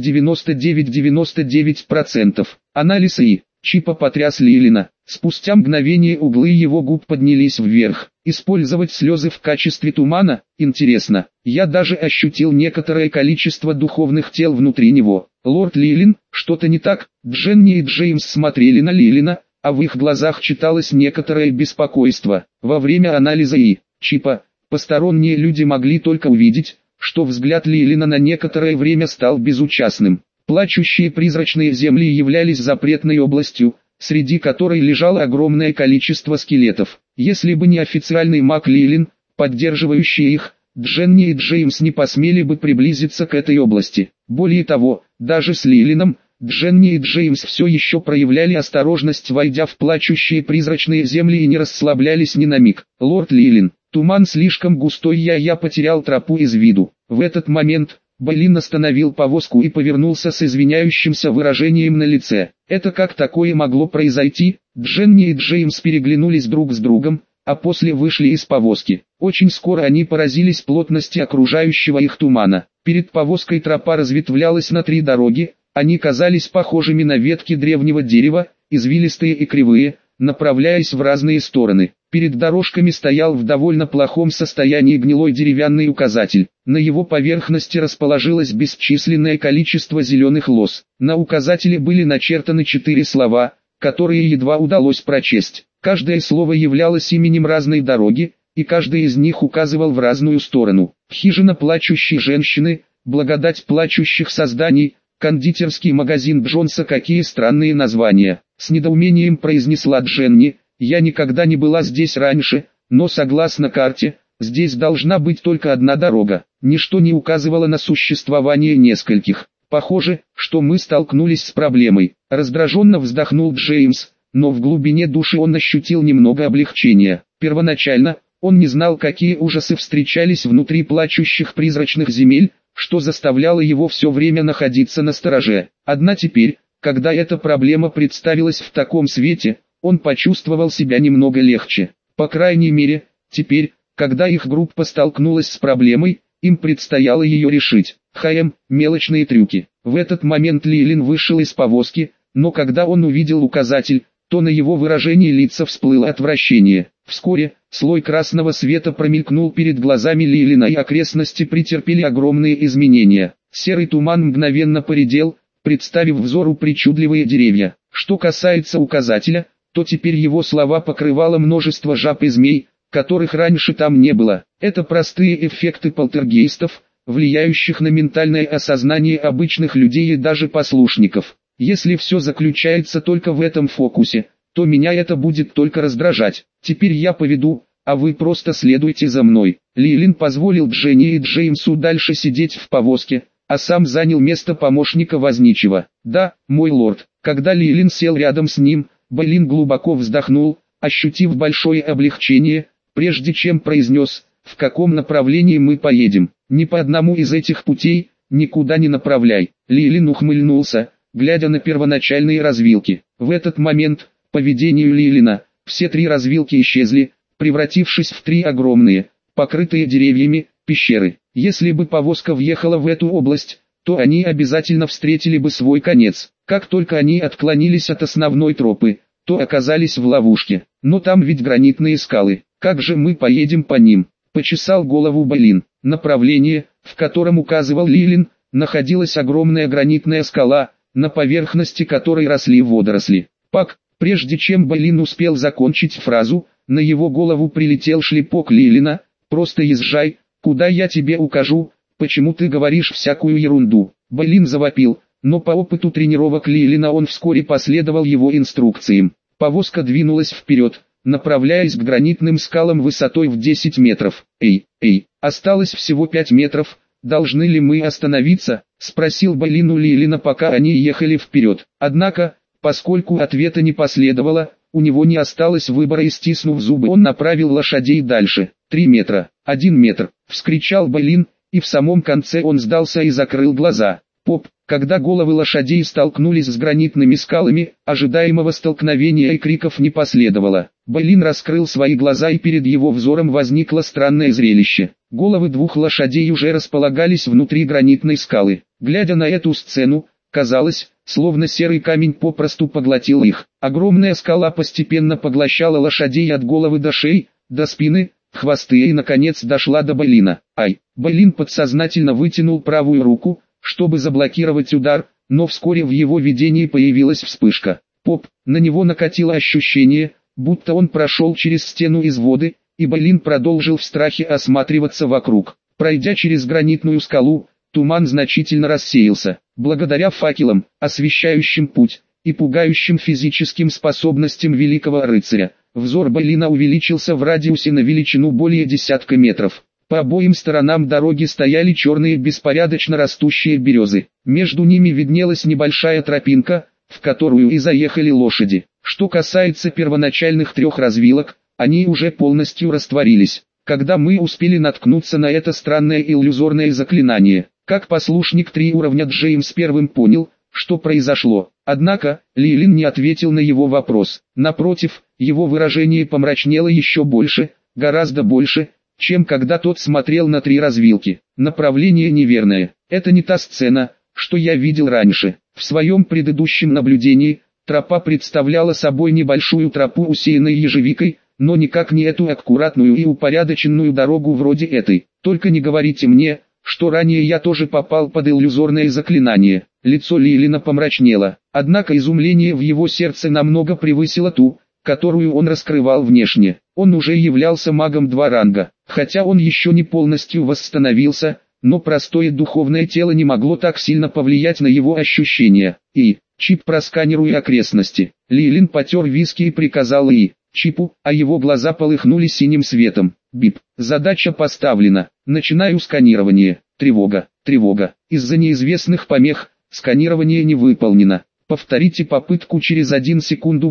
99,99%. Анализ Чипа потряс Лилина. Спустя мгновение углы его губ поднялись вверх. Использовать слезы в качестве тумана? Интересно. Я даже ощутил некоторое количество духовных тел внутри него. Лорд Лилин, что-то не так? Дженни и Джеймс смотрели на Лилина, а в их глазах читалось некоторое беспокойство. Во время анализа Чипа, посторонние люди могли только увидеть, что взгляд Лилина на некоторое время стал безучастным. Плачущие призрачные земли являлись запретной областью, среди которой лежало огромное количество скелетов. Если бы не официальный маг Лилин, поддерживающий их, Дженни и Джеймс не посмели бы приблизиться к этой области. Более того, даже с Лилином, Дженни и Джеймс все еще проявляли осторожность, войдя в плачущие призрачные земли, и не расслаблялись ни на миг. Лорд Лилин, туман слишком густой, я потерял тропу из виду. В этот момент Бейлин остановил повозку и повернулся с извиняющимся выражением на лице. Это как такое могло произойти? Дженни и Джеймс переглянулись друг с другом, а после вышли из повозки. Очень скоро они поразились плотности окружающего их тумана. Перед повозкой тропа разветвлялась на 3 дороги, они казались похожими на ветки древнего дерева, извилистые и кривые, направляясь в разные стороны. Перед дорожками стоял в довольно плохом состоянии гнилой деревянный указатель. На его поверхности расположилось бесчисленное количество зеленых лоз. На указателе были начертаны 4 слова, которые едва удалось прочесть. Каждое слово являлось именем разной дороги, и каждый из них указывал в разную сторону. Хижина плачущей женщины, благодать плачущих созданий, кондитерский магазин Джонса. Какие странные названия. С недоумением произнесла Дженни. Я никогда не была здесь раньше, но согласно карте, здесь должна быть только одна дорога. Ничто не указывало на существование нескольких. Похоже, что мы столкнулись с проблемой. Раздраженно вздохнул Джеймс, но в глубине души он ощутил немного облегчения. Первоначально, он не знал, какие ужасы встречались внутри плачущих призрачных земель, что заставляло его все время находиться настороже. Однако теперь, когда эта проблема представилась в таком свете, он почувствовал себя немного легче. По крайней мере, теперь, когда их группа столкнулась с проблемой, им предстояло ее решить. Мелочные трюки. В этот момент Лилин вышел из повозки, но когда он увидел указатель, то на его выражении лица всплыло отвращение. Вскоре, слой красного света промелькнул перед глазами Лилина, и окрестности претерпели огромные изменения. Серый туман мгновенно поредел, представив взору причудливые деревья. Что касается указателя, то теперь его слова покрывало множество жаб и змей, которых раньше там не было. Это простые эффекты полтергейстов, влияющих на ментальное осознание обычных людей и даже послушников. Если все заключается только в этом фокусе, то меня это будет только раздражать. Теперь я поведу, а вы просто следуйте за мной. Лилин позволил Дженни и Джеймсу дальше сидеть в повозке, а сам занял место помощника возничего. Да, мой лорд. Когда Лилин сел рядом с ним, Бейлин глубоко вздохнул, ощутив большое облегчение, прежде чем произнес: «В каком направлении мы поедем? Ни по одному из этих путей, никуда не направляй». Лилин ухмыльнулся, глядя на первоначальные развилки. В этот момент, по видению Лилина, все три развилки исчезли, превратившись в три огромные, покрытые деревьями, пещеры. Если бы повозка въехала в эту область, то они обязательно встретили бы свой конец. Как только они отклонились от основной тропы, то оказались в ловушке. Но там ведь гранитные скалы, как же мы поедем по ним? Почесал голову Бейлин. Направление, в котором указывал Лилин, находилась огромная гранитная скала, на поверхности которой росли водоросли. Пак, прежде чем Бейлин успел закончить фразу, на его голову прилетел шлепок Лилина. «Просто езжай, куда я тебе укажу, почему ты говоришь всякую ерунду?» Бейлин завопил, но по опыту тренировок Лилина он вскоре последовал его инструкциям. Повозка двинулась вперед, направляясь к гранитным скалам высотой в 10 метров. «Эй, осталось всего 5 метров, должны ли мы остановиться?» — спросил Бейлин у Лилина, пока они ехали вперед. Однако, поскольку ответа не последовало, у него не осталось выбора и, стиснув зубы, он направил лошадей дальше. 3 метра, 1 метр, вскричал Бейлин, и в самом конце он сдался и закрыл глаза. Поп, когда головы лошадей столкнулись с гранитными скалами, ожидаемого столкновения и криков не последовало. Бейлин раскрыл свои глаза, и перед его взором возникло странное зрелище. Головы двух лошадей уже располагались внутри гранитной скалы. Глядя на эту сцену, казалось, словно серый камень попросту поглотил их. Огромная скала постепенно поглощала лошадей от головы до шеи, до спины, хвосты и наконец дошла до Бейлина. Бейлин подсознательно вытянул правую руку, чтобы заблокировать удар, но вскоре в его видении появилась вспышка. Поп, на него накатило ощущение, будто он прошел через стену из воды, и Бейлин продолжил в страхе осматриваться вокруг. Пройдя через гранитную скалу, туман значительно рассеялся. Благодаря факелам, освещающим путь, и пугающим физическим способностям великого рыцаря, взор Бейлина увеличился в радиусе на величину более десятка метров. По обоим сторонам дороги стояли черные беспорядочно растущие березы. Между ними виднелась небольшая тропинка, в которую и заехали лошади. Что касается первоначальных 3 развилок, они уже полностью растворились. Когда мы успели наткнуться на это странное иллюзорное заклинание, как послушник 3 уровня Джеймс первым понял, что произошло. Однако, Лилин не ответил на его вопрос. Напротив, его выражение помрачнело еще больше, гораздо больше, чем когда тот смотрел на 3 развилки. Направление неверное. Это не та сцена, что я видел раньше. В своем предыдущем наблюдении, тропа представляла собой небольшую тропу, усеянной ежевикой, но никак не эту аккуратную и упорядоченную дорогу вроде этой. Только не говорите мне, что ранее я тоже попал под иллюзорное заклинание. Лицо Лилина помрачнело, однако изумление в его сердце намного превысило ту, которую он раскрывал внешне. Он уже являлся магом 2 ранга, хотя он еще не полностью восстановился, но простое духовное тело не могло так сильно повлиять на его ощущения. Чип, просканируй окрестности. Лилин потер виски и приказал Чипу, а его глаза полыхнули синим светом. Бип, задача поставлена, начинаю сканирование. Тревога, из-за неизвестных помех, сканирование не выполнено. Повторите попытку через 1 секунду.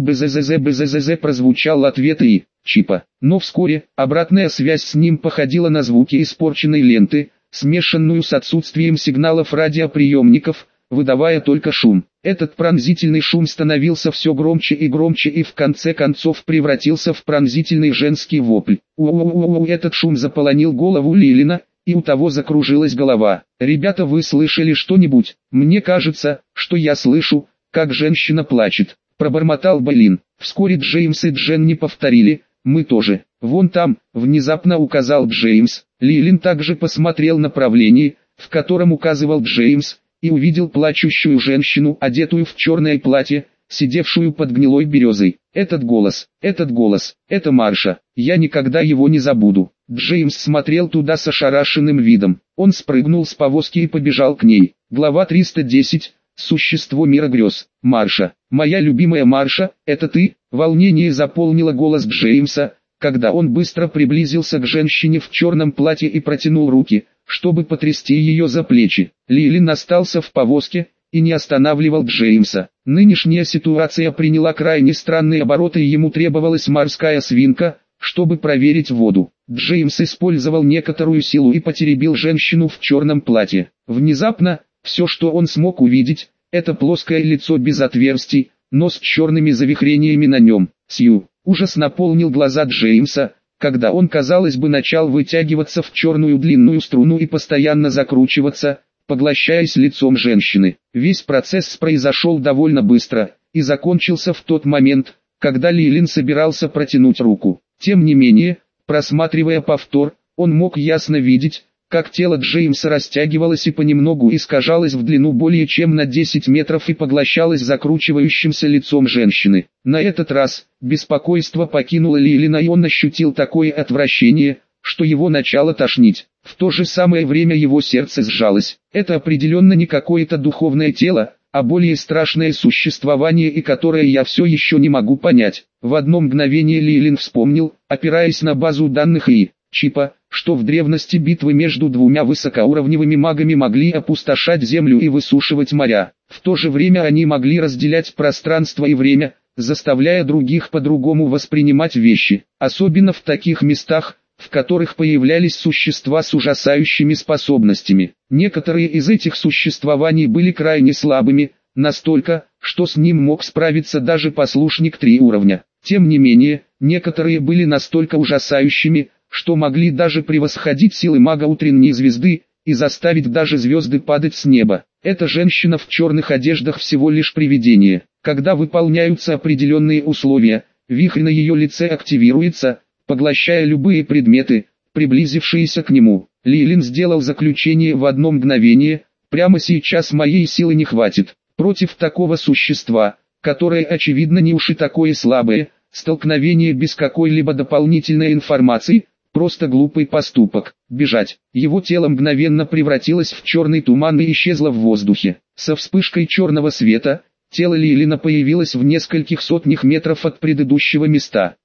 БЗЗЗ прозвучал ответ Чипа. Но вскоре, обратная связь с ним походила на звуки испорченной ленты, смешанную с отсутствием сигналов радиоприемников, выдавая только шум. Этот пронзительный шум становился все громче и в конце концов превратился в пронзительный женский вопль. Этот шум заполонил голову Лилина, и у того закружилась голова. «Ребята, вы слышали что-нибудь?» «Мне кажется, что я слышу, как женщина плачет», — пробормотал Бейлин. Вскоре Джеймс и Джен не повторили, «Мы тоже». «Вон там», — внезапно указал Джеймс. Лилин также посмотрел направление, в котором указывал Джеймс, и увидел плачущую женщину, одетую в черное платье, сидевшую под гнилой березой. Этот голос, это Марша, я никогда его не забуду. Джеймс смотрел туда с ошарашенным видом. Он спрыгнул с повозки и побежал к ней. Глава 310. Существо мира грез. Марша, моя любимая Марша, это ты? Волнение заполнило голос Джеймса, когда он быстро приблизился к женщине в черном платье и протянул руки, чтобы потрясти ее за плечи. Лилин остался в повозке и не останавливал Джеймса. Нынешняя ситуация приняла крайне странные обороты, и ему требовалась морская свинка, чтобы проверить воду. Джеймс использовал некоторую силу и потеребил женщину в черном платье. Внезапно, все, что он смог увидеть, Это плоское лицо без отверстий, но с черными завихрениями на нем. Сью. Ужас наполнил глаза Джеймса, когда он, казалось бы, начал вытягиваться в черную длинную струну и постоянно закручиваться, поглощаясь лицом женщины. Весь процесс произошел довольно быстро и закончился в тот момент, когда Лилин собирался протянуть руку. Тем не менее, просматривая повтор, он мог ясно видеть, как тело Джеймса растягивалось и понемногу искажалось в длину более чем на 10 метров и поглощалось закручивающимся лицом женщины. На этот раз, беспокойство покинуло Лилина и он ощутил такое отвращение, что его начало тошнить. В то же самое время его сердце сжалось. Это определенно не какое-то духовное тело, а более страшное существование, и которое я все еще не могу понять. В одно мгновение Лилин вспомнил, опираясь на базу данных чипа, что в древности битвы между двумя высокоуровневыми магами могли опустошать землю и высушивать моря. В то же время они могли разделять пространство и время, заставляя других по-другому воспринимать вещи, особенно в таких местах, в которых появлялись существа с ужасающими способностями. Некоторые из этих существований были крайне слабыми, настолько, что с ним мог справиться даже послушник 3 уровня. Тем не менее, некоторые были настолько ужасающими, что могли даже превосходить силы мага утренней звезды, и заставить даже звезды падать с неба. Эта женщина в черных одеждах всего лишь привидение. Когда выполняются определенные условия, вихрь на ее лице активируется, поглощая любые предметы, приблизившиеся к нему. Лилин сделал заключение в одно мгновение: прямо сейчас моей силы не хватит. Против такого существа, которое очевидно не уж и такое слабое, столкновение без какой-либо дополнительной информации – просто глупый поступок. Бежать. Его тело мгновенно превратилось в черный туман и исчезло в воздухе. Со вспышкой черного света, тело Лилина появилось в нескольких сотнях метров от предыдущего места.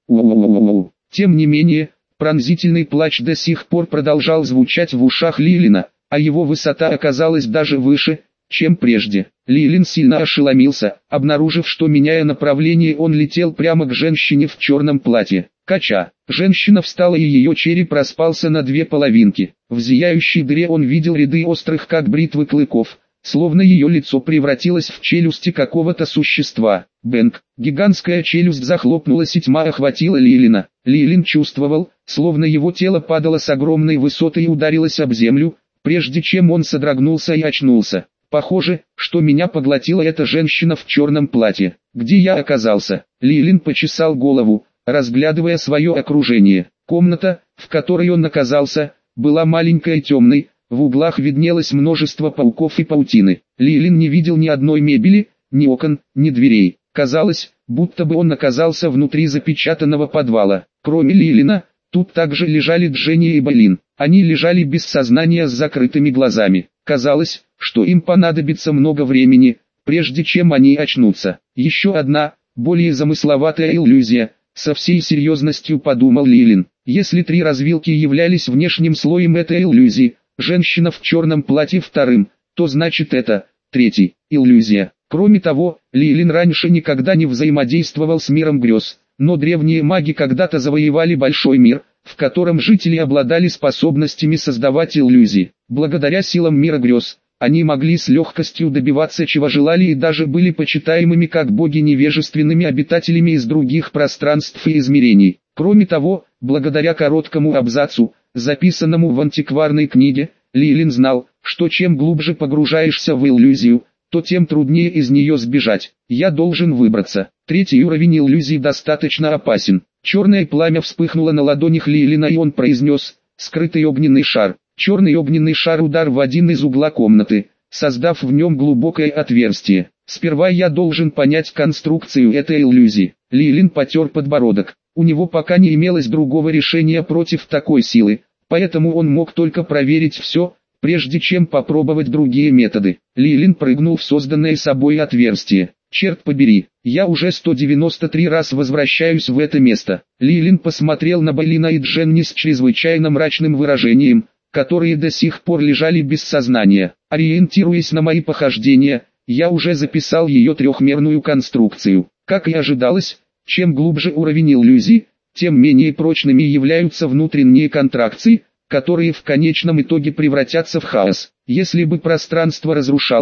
Тем не менее, пронзительный плач до сих пор продолжал звучать в ушах Лилина, а его высота оказалась даже выше, чем прежде. Лилин сильно ошеломился, обнаружив, что, меняя направление, он летел прямо к женщине в черном платье. Кача. Женщина встала и ее череп распался на 2 половинки. В зияющей дыре он видел ряды острых как бритвы клыков, словно ее лицо превратилось в челюсти какого-то существа. Бэнк. Гигантская челюсть захлопнулась и тьма охватила Лилина. Лилин чувствовал, словно его тело падало с огромной высоты и ударилось об землю, прежде чем он содрогнулся и очнулся. Похоже, что меня поглотила эта женщина в черном платье. Где я оказался? Лилин почесал голову, разглядывая свое окружение. Комната, в которой он оказался, была маленькой и темной, в углах виднелось множество пауков и паутины. Лилин не видел ни одной мебели, ни окон, ни дверей. Казалось, будто бы он оказался внутри запечатанного подвала. Кроме Лилина, тут также лежали Дженни и Байлин. Они лежали без сознания с закрытыми глазами. Казалось, что им понадобится много времени, прежде чем они очнутся. Еще одна, более замысловатая иллюзия, со всей серьезностью подумал Лилин. Если 3 развилки являлись внешним слоем этой иллюзии, женщина в черном платье вторым, то значит это 3-й иллюзия. Кроме того, Лилин раньше никогда не взаимодействовал с миром грез, но древние маги когда-то завоевали большой мир, в котором жители обладали способностями создавать иллюзии. Благодаря силам мира грез, они могли с легкостью добиваться чего желали и даже были почитаемыми как боги невежественными обитателями из других пространств и измерений. Кроме того, благодаря короткому абзацу, записанному в антикварной книге, Лилин знал, что чем глубже погружаешься в иллюзию, то тем труднее из нее сбежать. Я должен выбраться. 3-й уровень иллюзии достаточно опасен. Черное пламя вспыхнуло на ладонях Лилина и он произнес: «Скрытый огненный шар». Черный огненный шар удар в один из угла комнаты, создав в нем глубокое отверстие. Сперва я должен понять конструкцию этой иллюзии. Лилин потер подбородок. У него пока не имелось другого решения против такой силы, поэтому он мог только проверить все, прежде чем попробовать другие методы. Лилин прыгнул в созданное собой отверстие. Черт побери, я уже 193 раз возвращаюсь в это место. Лилин посмотрел на Байлина и Дженни с чрезвычайно мрачным выражением, которые до сих пор лежали без сознания. Ориентируясь на мои похождения, я уже записал ее 3-мерную конструкцию. Как и ожидалось, чем глубже уровень иллюзий, тем менее прочными являются внутренние контракции, которые в конечном итоге превратятся в хаос. Если бы пространство разрушалось,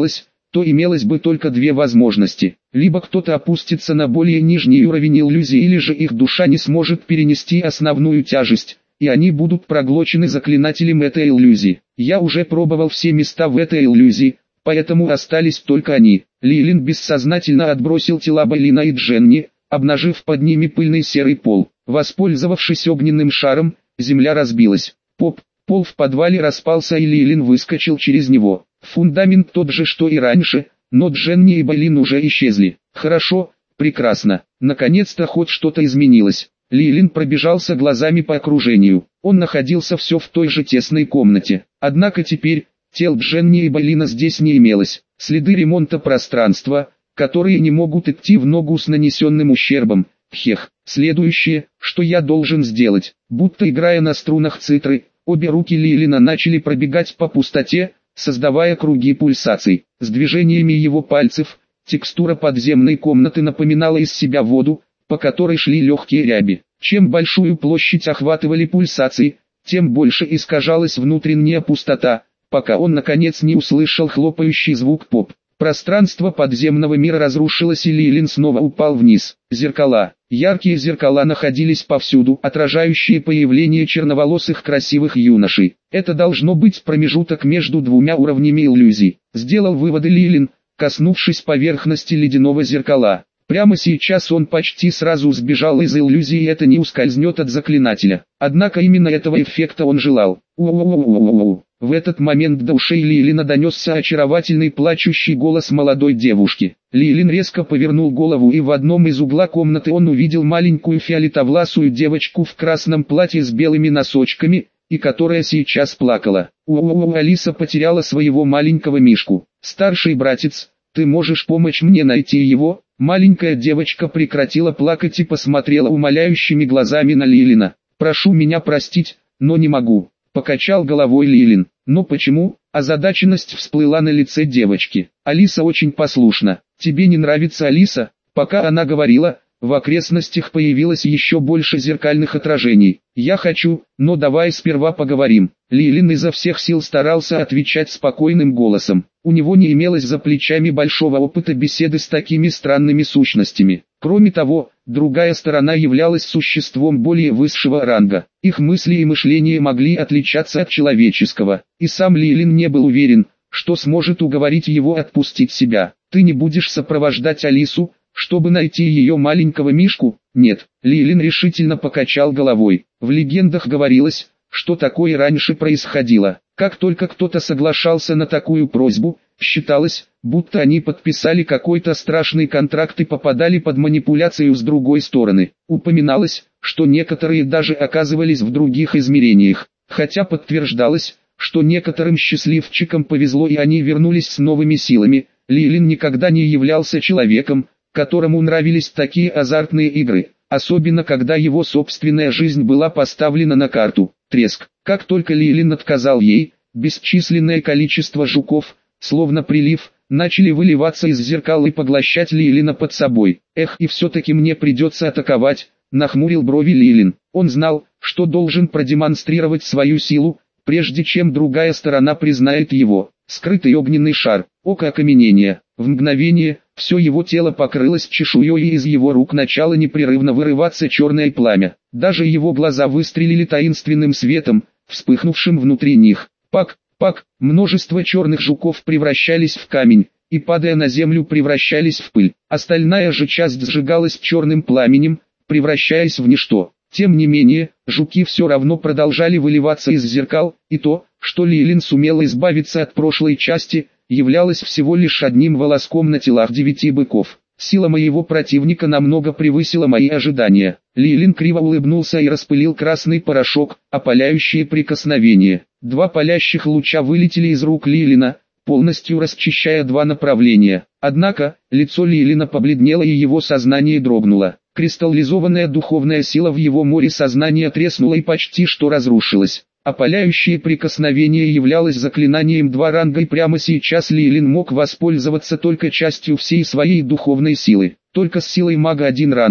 то имелось бы только две возможности. Либо кто-то опустится на более нижний уровень иллюзий, или же их душа не сможет перенести основную тяжесть, и они будут проглочены заклинателем этой иллюзии. Я уже пробовал все места в этой иллюзии, поэтому остались только они. Лилин бессознательно отбросил тела Байлина и Дженни, обнажив под ними пыльный серый пол. Воспользовавшись огненным шаром, земля разбилась. Пол в подвале распался, и Лилин выскочил через него. Фундамент тот же, что и раньше, но Дженни и Байлин уже исчезли. Хорошо, прекрасно, наконец-то хоть что-то изменилось. Лилин пробежался глазами по окружению. Он находился все в той же тесной комнате. Однако теперь тел Дженни и Байлина здесь не имелось. Следы ремонта пространства, которые не могут идти в ногу с нанесенным ущербом. Следующее, что я должен сделать, будто играя на струнах цитры, обе руки Лилина начали пробегать по пустоте, создавая круги пульсаций. С движениями его пальцев, текстура подземной комнаты напоминала из себя воду, по которой шли легкие ряби. Чем большую площадь охватывали пульсации, тем больше искажалась внутренняя пустота, пока он наконец не услышал хлопающий звук поп. Пространство подземного мира разрушилось, и Лилин снова упал вниз. Зеркала. Яркие зеркала находились повсюду, отражающие появление черноволосых красивых юношей. Это должно быть промежуток между двумя уровнями иллюзий. Сделал выводы Лилин, коснувшись поверхности ледяного зеркала. Прямо сейчас он почти сразу сбежал из иллюзии, и это не ускользнет от заклинателя. Однако именно этого эффекта он желал. В этот момент до ушей Лилина донесся очаровательный плачущий голос молодой девушки. Лилин резко повернул голову, и в одном из угла комнаты он увидел маленькую фиолетовласую девочку в красном платье с белыми носочками, и которая сейчас плакала. Алиса потеряла своего маленького мишку. «Старший братец, ты можешь помочь мне найти его?» Маленькая девочка прекратила плакать и посмотрела умоляющими глазами на Лилина. «Прошу меня простить, но не могу», — покачал головой Лилин. «Но почему?» Озадаченность всплыла на лице девочки. «Алиса очень послушна. Тебе не нравится Алиса?» Пока она говорила, в окрестностях появилось еще больше зеркальных отражений. «Я хочу, но давай сперва поговорим». Лилин изо всех сил старался отвечать спокойным голосом. У него не имелось за плечами большого опыта беседы с такими странными сущностями. Кроме того, другая сторона являлась существом более высшего ранга. Их мысли и мышление могли отличаться от человеческого, и сам Лилин не был уверен, что сможет уговорить его отпустить себя. «Ты не будешь сопровождать Алису, чтобы найти ее маленького мишку?» «Нет», Лилин решительно покачал головой. В легендах говорилось, что такое раньше происходило. Как только кто-то соглашался на такую просьбу, считалось, будто они подписали какой-то страшный контракт и попадали под манипуляцию с другой стороны. Упоминалось, что некоторые даже оказывались в других измерениях, хотя подтверждалось, что некоторым счастливчикам повезло и они вернулись с новыми силами. Лилин никогда не являлся человеком, которому нравились такие азартные игры, особенно когда его собственная жизнь была поставлена на карту. Треск. Как только Лилин отказал ей, бесчисленное количество жуков, словно прилив, начали выливаться из зеркал и поглощать Лилина под собой. И все-таки мне придется атаковать, нахмурил брови Лилин. Он знал, что должен продемонстрировать свою силу, прежде чем другая сторона признает его. Скрытый огненный шар, око окаменения. В мгновение, все его тело покрылось чешуей, и из его рук начало непрерывно вырываться черное пламя. Даже его глаза выстрелили таинственным светом, вспыхнувшим внутри них. Пак, множество черных жуков превращались в камень, и падая на землю превращались в пыль. Остальная же часть сжигалась черным пламенем, превращаясь в ничто. Тем не менее, жуки все равно продолжали выливаться из зеркал, и то, что Лилин сумел избавиться от прошлой части, являлось всего лишь одним волоском на телах 9 быков. Сила моего противника намного превысила мои ожидания. Лилин криво улыбнулся и распылил красный порошок, опаляющие прикосновения. 2 палящих луча вылетели из рук Лилина, полностью расчищая 2 направления. Однако, лицо Лилина побледнело и его сознание дрогнуло. Кристаллизованная духовная сила в его море сознания треснула и почти что разрушилась. Опаляющее прикосновение являлось заклинанием 2 ранга, и прямо сейчас Лилин мог воспользоваться только частью всей своей духовной силы. Только с силой мага 1 ранга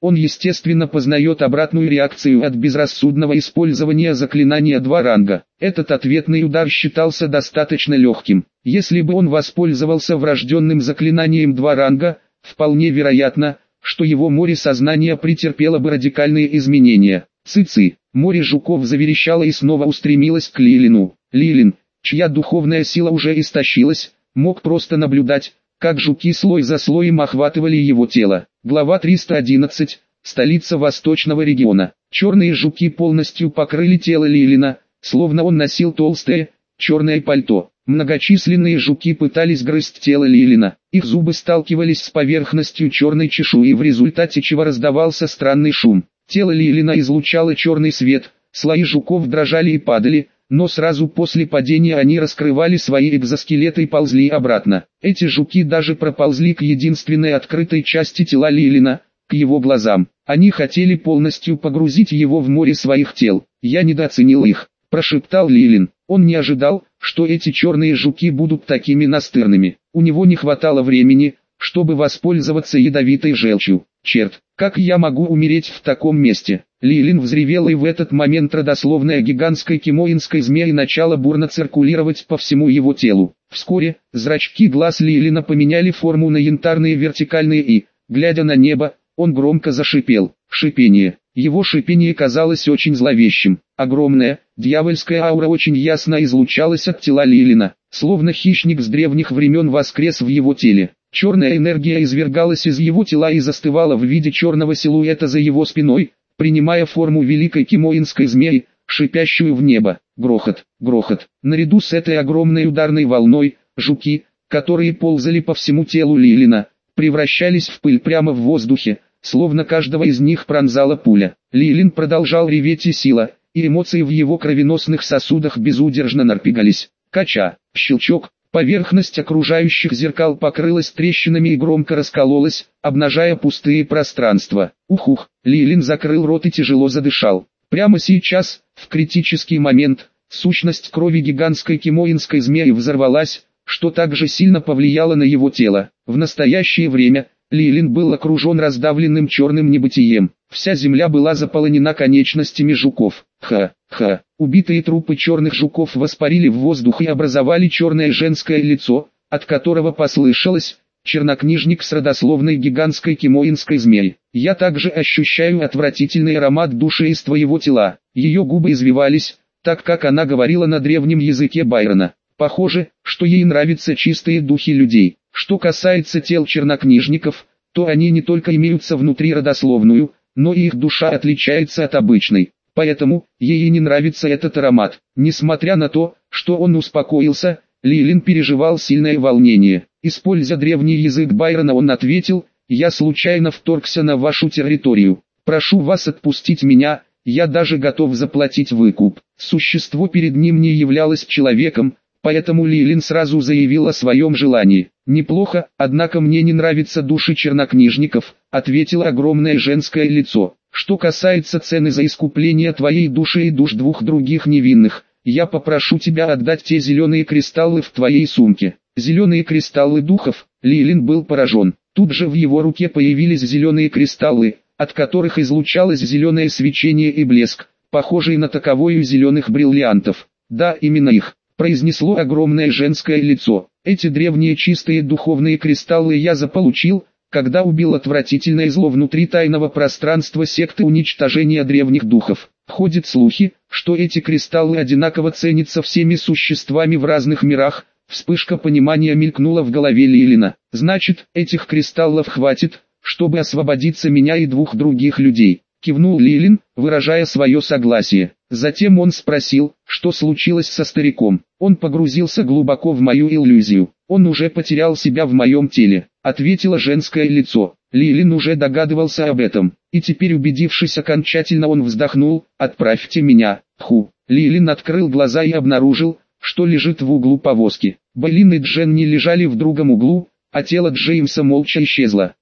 Он естественно познает обратную реакцию от безрассудного использования заклинания 2 ранга. Этот ответный удар считался достаточно легким. Если бы он воспользовался врожденным заклинанием 2 ранга, вполне вероятно, что его море сознания претерпело бы радикальные изменения. Цыцы, море жуков заверещало и снова устремилось к Лилину. Лилин, чья духовная сила уже истощилась, мог просто наблюдать, как жуки слой за слоем охватывали его тело. Глава 311. Столица Восточного региона. Черные жуки полностью покрыли тело Лилина, словно он носил толстое, черное пальто. Многочисленные жуки пытались грызть тело Лилина. Их зубы сталкивались с поверхностью черной чешуи, в результате чего раздавался странный шум. Тело Лилина излучало черный свет, слои жуков дрожали и падали, но сразу после падения они раскрывали свои экзоскелеты и ползли обратно. Эти жуки даже проползли к единственной открытой части тела Лилина, к его глазам. Они хотели полностью погрузить его в море своих тел. «Я недооценил их», – прошептал Лилин. Он не ожидал, что эти черные жуки будут такими настырными. У него не хватало времени, чтобы воспользоваться ядовитой желчью. «Черт, как я могу умереть в таком месте?» Лилин взревел, и в этот момент родословная гигантской кимоинской змеи начала бурно циркулировать по всему его телу. Вскоре, зрачки глаз Лилина поменяли форму на янтарные вертикальные и, глядя на небо, он громко зашипел. Шипение. Его шипение казалось очень зловещим. Огромная, дьявольская аура очень ясно излучалась от тела Лилина, словно хищник с древних времен воскрес в его теле. Черная энергия извергалась из его тела и застывала в виде черного силуэта за его спиной, принимая форму великой кимоинской змеи, шипящую в небо. Грохот, грохот. Наряду с этой огромной ударной волной, жуки, которые ползали по всему телу Лилина, превращались в пыль прямо в воздухе, словно каждого из них пронзала пуля. Лилин продолжал реветь, и сила, и эмоции в его кровеносных сосудах безудержно нарпигались. Кача, щелчок. Поверхность окружающих зеркал покрылась трещинами и громко раскололась, обнажая пустые пространства. Ух-ух, Лилин закрыл рот и тяжело задышал. Прямо сейчас, в критический момент, сущность крови гигантской кимоинской змеи взорвалась, что также сильно повлияло на его тело. В настоящее время, Лилин был окружен раздавленным черным небытием. Вся земля была заполонена конечностями жуков. Ха-ха. Убитые трупы черных жуков воспарили в воздух и образовали черное женское лицо, от которого послышалось: «Чернокнижник с родословной гигантской кимоинской змеи. Я также ощущаю отвратительный аромат души из твоего тела». Ее губы извивались, так как она говорила на древнем языке Байрона. Похоже, что ей нравятся чистые духи людей. Что касается тел чернокнижников, то они не только имеются внутри родословную, но и их душа отличается от обычной. Поэтому, ей и не нравится этот аромат. Несмотря на то, что он успокоился, Лилин переживал сильное волнение. Используя древний язык Байрона, он ответил: «Я случайно вторгся на вашу территорию. Прошу вас отпустить меня, я даже готов заплатить выкуп». Существо перед ним не являлось человеком, поэтому Лилин сразу заявил о своем желании. «Неплохо, однако мне не нравятся души чернокнижников», — ответило огромное женское лицо. «Что касается цены за искупление твоей души и душ 2 других невинных, я попрошу тебя отдать те зеленые кристаллы в твоей сумке». Зеленые кристаллы духов. Лилин был поражен. Тут же в его руке появились зеленые кристаллы, от которых излучалось зеленое свечение и блеск, похожий на таковой у зеленых бриллиантов. «Да, именно их», — произнесло огромное женское лицо. «Эти древние чистые духовные кристаллы я заполучил, когда убил отвратительное зло внутри тайного пространства секты уничтожения древних духов. Ходят слухи, что эти кристаллы одинаково ценятся всеми существами в разных мирах». Вспышка понимания мелькнула в голове Лилина. «Значит, этих кристаллов хватит, чтобы освободиться меня и 2 других людей», — кивнул Лилин, выражая свое согласие. Затем он спросил, что случилось со стариком. «Он погрузился глубоко в мою иллюзию. Он уже потерял себя в моем теле», — ответило женское лицо. Лилин уже догадывался об этом, и теперь, убедившись окончательно, он вздохнул: «Отправьте меня». Лилин открыл глаза и обнаружил, что лежит в углу повозки. Бейлин и Дженни лежали в другом углу, а тело Джеймса молча исчезло.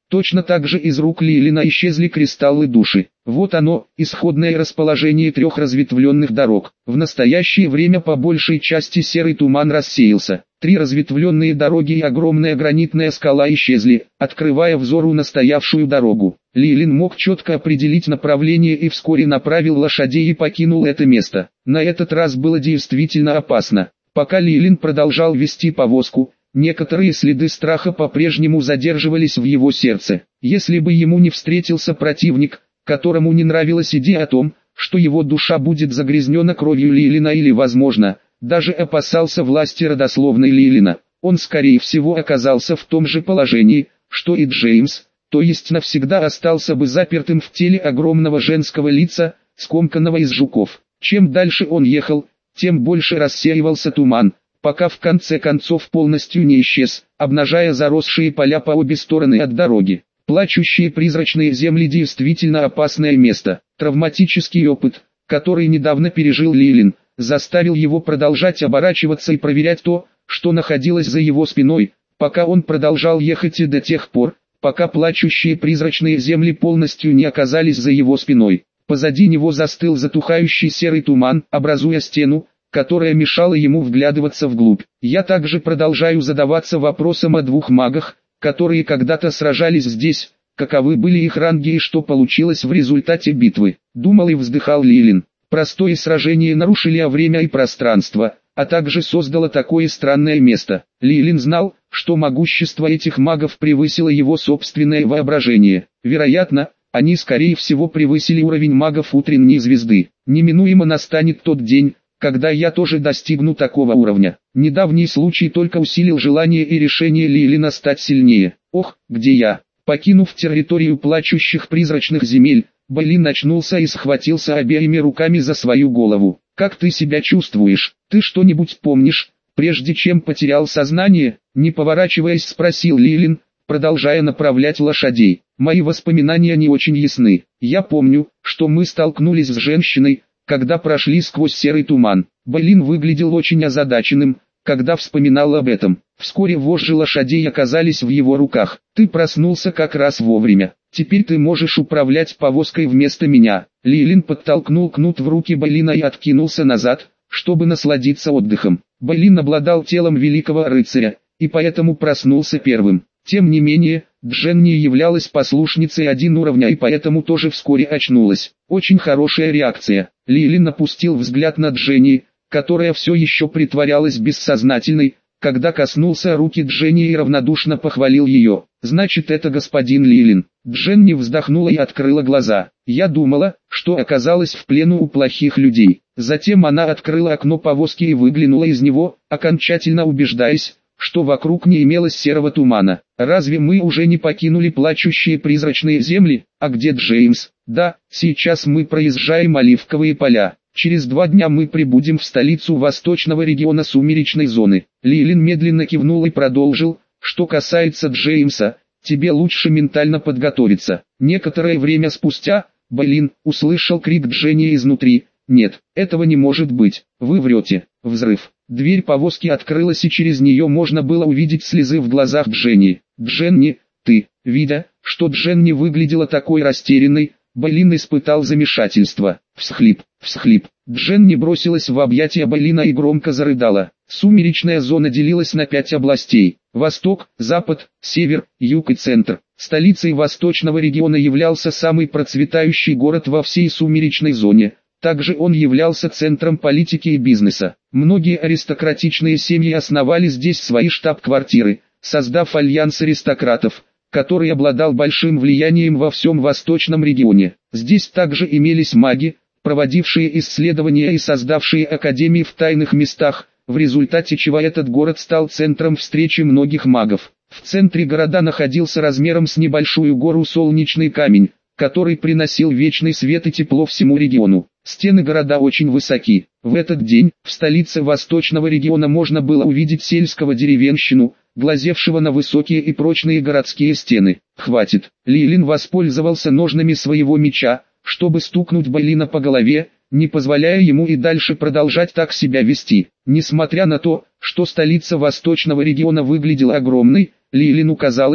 Точно так же из рук Лилина исчезли кристаллы души. Вот оно, исходное расположение трех разветвленных дорог. В настоящее время по большей части серый туман рассеялся. Три разветвленные дороги и огромная гранитная скала исчезли, открывая взору настоявшую дорогу. Лилин мог четко определить направление и вскоре направил лошадей и покинул это место. На этот раз было действительно опасно. Пока Лилин продолжал вести повозку, некоторые следы страха по-прежнему задерживались в его сердце. Если бы ему не встретился противник, которому не нравилась идея о том, что его душа будет загрязнена кровью Лилина или, возможно, даже опасался власти родословной Лилина, он скорее всего оказался в том же положении, что и Джеймс, то есть навсегда остался бы запертым в теле огромного женского лица, скомканного из жуков. Чем дальше он ехал, тем больше рассеивался туман, пока в конце концов полностью не исчез, обнажая заросшие поля по обе стороны от дороги. Плачущие призрачные земли действительно опасное место. Травматический опыт, который недавно пережил Лилин, заставил его продолжать оборачиваться и проверять то, что находилось за его спиной, пока он продолжал ехать и до тех пор, пока плачущие призрачные земли полностью не оказались за его спиной. Позади него застыл затухающий серый туман, образуя стену, которая мешала ему вглядываться вглубь. Я также продолжаю задаваться вопросом о двух магах, которые когда-то сражались здесь, каковы были их ранги и что получилось в результате битвы. Думал и вздыхал Лилин. Простое сражение нарушили время и пространство, а также создало такое странное место. Лилин знал, что могущество этих магов превысило его собственное воображение. Вероятно, они скорее всего превысили уровень магов утренней звезды. Неминуемо настанет тот день, когда я тоже достигну такого уровня. Недавний случай только усилил желание и решение Лилина стать сильнее. Ох, где я? Покинув территорию плачущих призрачных земель, Бейлин очнулся и схватился обеими руками за свою голову. «Как ты себя чувствуешь? Ты что-нибудь помнишь?» Прежде чем потерял сознание, не поворачиваясь, спросил Лилин, продолжая направлять лошадей. «Мои воспоминания не очень ясны. Я помню, что мы столкнулись с женщиной, когда прошли сквозь серый туман». Бейлин выглядел очень озадаченным, когда вспоминал об этом. Вскоре вожжи лошадей оказались в его руках. «Ты проснулся как раз вовремя. Теперь ты можешь управлять повозкой вместо меня». Лилин подтолкнул кнут в руки Бейлина и откинулся назад, чтобы насладиться отдыхом. Бейлин обладал телом великого рыцаря, и поэтому проснулся первым. Тем не менее, Дженни являлась послушницей 1 уровня и поэтому тоже вскоре очнулась. Очень хорошая реакция. Лилин опустил взгляд на Дженни, которая все еще притворялась бессознательной, когда коснулся руки Дженни и равнодушно похвалил ее. «Значит, это господин Лилин». Дженни вздохнула и открыла глаза. «Я думала, что оказалась в плену у плохих людей». Затем она открыла окно повозки и выглянула из него, окончательно убеждаясь, что вокруг не имелось серого тумана. «Разве мы уже не покинули плачущие призрачные земли? А где Джеймс?» «Да, сейчас мы проезжаем оливковые поля. Через 2 дня мы прибудем в столицу восточного региона сумеречной зоны». Лилин медленно кивнул и продолжил: «Что касается Джеймса, тебе лучше ментально подготовиться». Некоторое время спустя, Бейлин услышал крик Дженни изнутри: «Нет, этого не может быть, вы врете». Взрыв. Дверь повозки открылась и через нее можно было увидеть слезы в глазах Дженни. «Дженни, ты...» Видя, что Дженни выглядела такой растерянной, Бейлин испытал замешательство. Всхлип, всхлип. Дженни бросилась в объятия Бейлина и громко зарыдала. Сумеречная зона делилась на 5 областей: Восток, Запад, Север, Юг и Центр. Столицей восточного региона являлся самый процветающий город во всей сумеречной зоне. Также он являлся центром политики и бизнеса. Многие аристократичные семьи основали здесь свои штаб-квартиры, создав альянс аристократов, который обладал большим влиянием во всем восточном регионе. Здесь также имелись маги, проводившие исследования и создавшие академии в тайных местах, в результате чего этот город стал центром встречи многих магов. В центре города находился размером с небольшую гору солнечный камень, который приносил вечный свет и тепло всему региону. Стены города очень высоки. В этот день, в столице восточного региона можно было увидеть сельского деревенщину, глазевшего на высокие и прочные городские стены. «Хватит». Лилин воспользовался ножнами своего меча, чтобы стукнуть Бейлина по голове, не позволяя ему и дальше продолжать так себя вести. Несмотря на то, что столица восточного региона выглядела огромной, Лилину казалось,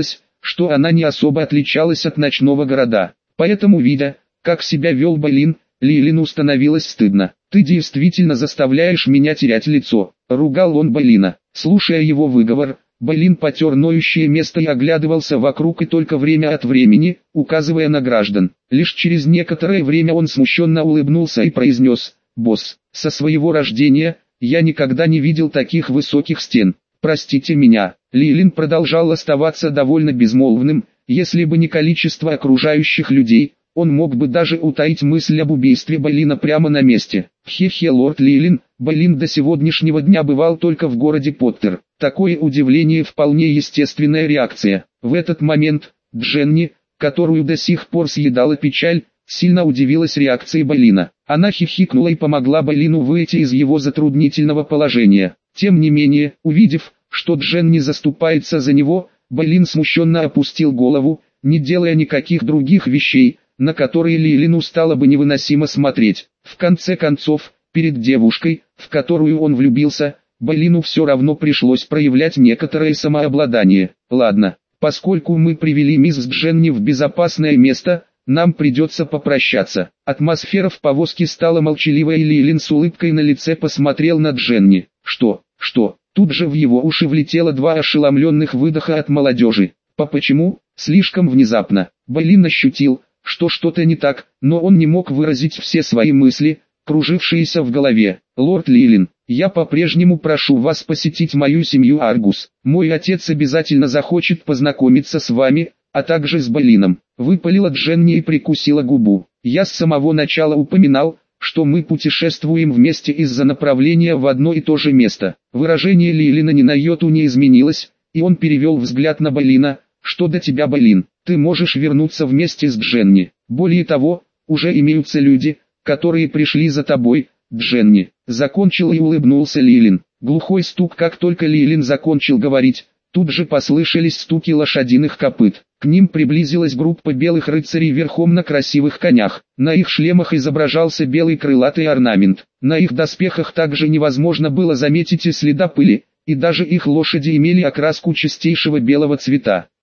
что она не особо отличалась от ночного города. Поэтому, видя, как себя вел Бэйлин, Лилину становилось стыдно. «Ты действительно заставляешь меня терять лицо», — ругал он Бэйлина. Слушая его выговор, Бэйлин потер ноющее место и оглядывался вокруг и только время от времени, указывая на граждан. Лишь через некоторое время он смущенно улыбнулся и произнес: «Босс, со своего рождения, я никогда не видел таких высоких стен. Простите меня». Лилин продолжал оставаться довольно безмолвным. Если бы не количество окружающих людей, он мог бы даже утаить мысль об убийстве Бэйлина прямо на месте. Хе-хе, лорд Лилин, Бэйлин до сегодняшнего дня бывал только в городе Поттер. Такое удивление вполне естественная реакция. В этот момент, Дженни, которую до сих пор съедала печаль, сильно удивилась реакцией Бэйлина. Она хихикнула и помогла Бэйлину выйти из его затруднительного положения. Тем не менее, увидев, что Дженни заступается за него, Бэйлин смущенно опустил голову, не делая никаких других вещей, на которые Лилину стало бы невыносимо смотреть. В конце концов, перед девушкой, в которую он влюбился, Бэйлину все равно пришлось проявлять некоторое самообладание. «Ладно, поскольку мы привели мисс Дженни в безопасное место, нам придется попрощаться». Атмосфера в повозке стала молчаливой, и Лилин с улыбкой на лице посмотрел на Дженни. «Что?» Тут же в его уши влетело два ошеломленных выдоха от молодежи. Почему?» Слишком внезапно. Бэйлин ощутил, что что-то не так, но он не мог выразить все свои мысли, кружившиеся в голове. «Лорд Лилин, я по-прежнему прошу вас посетить мою семью Аргус. Мой отец обязательно захочет познакомиться с вами, а также с Бэйлином», — выпалила Дженни и прикусила губу. «Я с самого начала упоминал, что мы путешествуем вместе из-за направления в одно и то же место». Выражение Лилина ни на йоту не изменилось, и он перевел взгляд на Бэйлина. «Что до тебя, Бэйлин, ты можешь вернуться вместе с Дженни. Более того, уже имеются люди, которые пришли за тобой, Дженни». Закончил и улыбнулся Лилин. Глухой стук. Как только Лилин закончил говорить, тут же послышались стуки лошадиных копыт. К ним приблизилась группа белых рыцарей верхом на красивых конях. На их шлемах изображался белый крылатый орнамент. На их доспехах также невозможно было заметить и следа пыли, и даже их лошади имели окраску чистейшего белого цвета.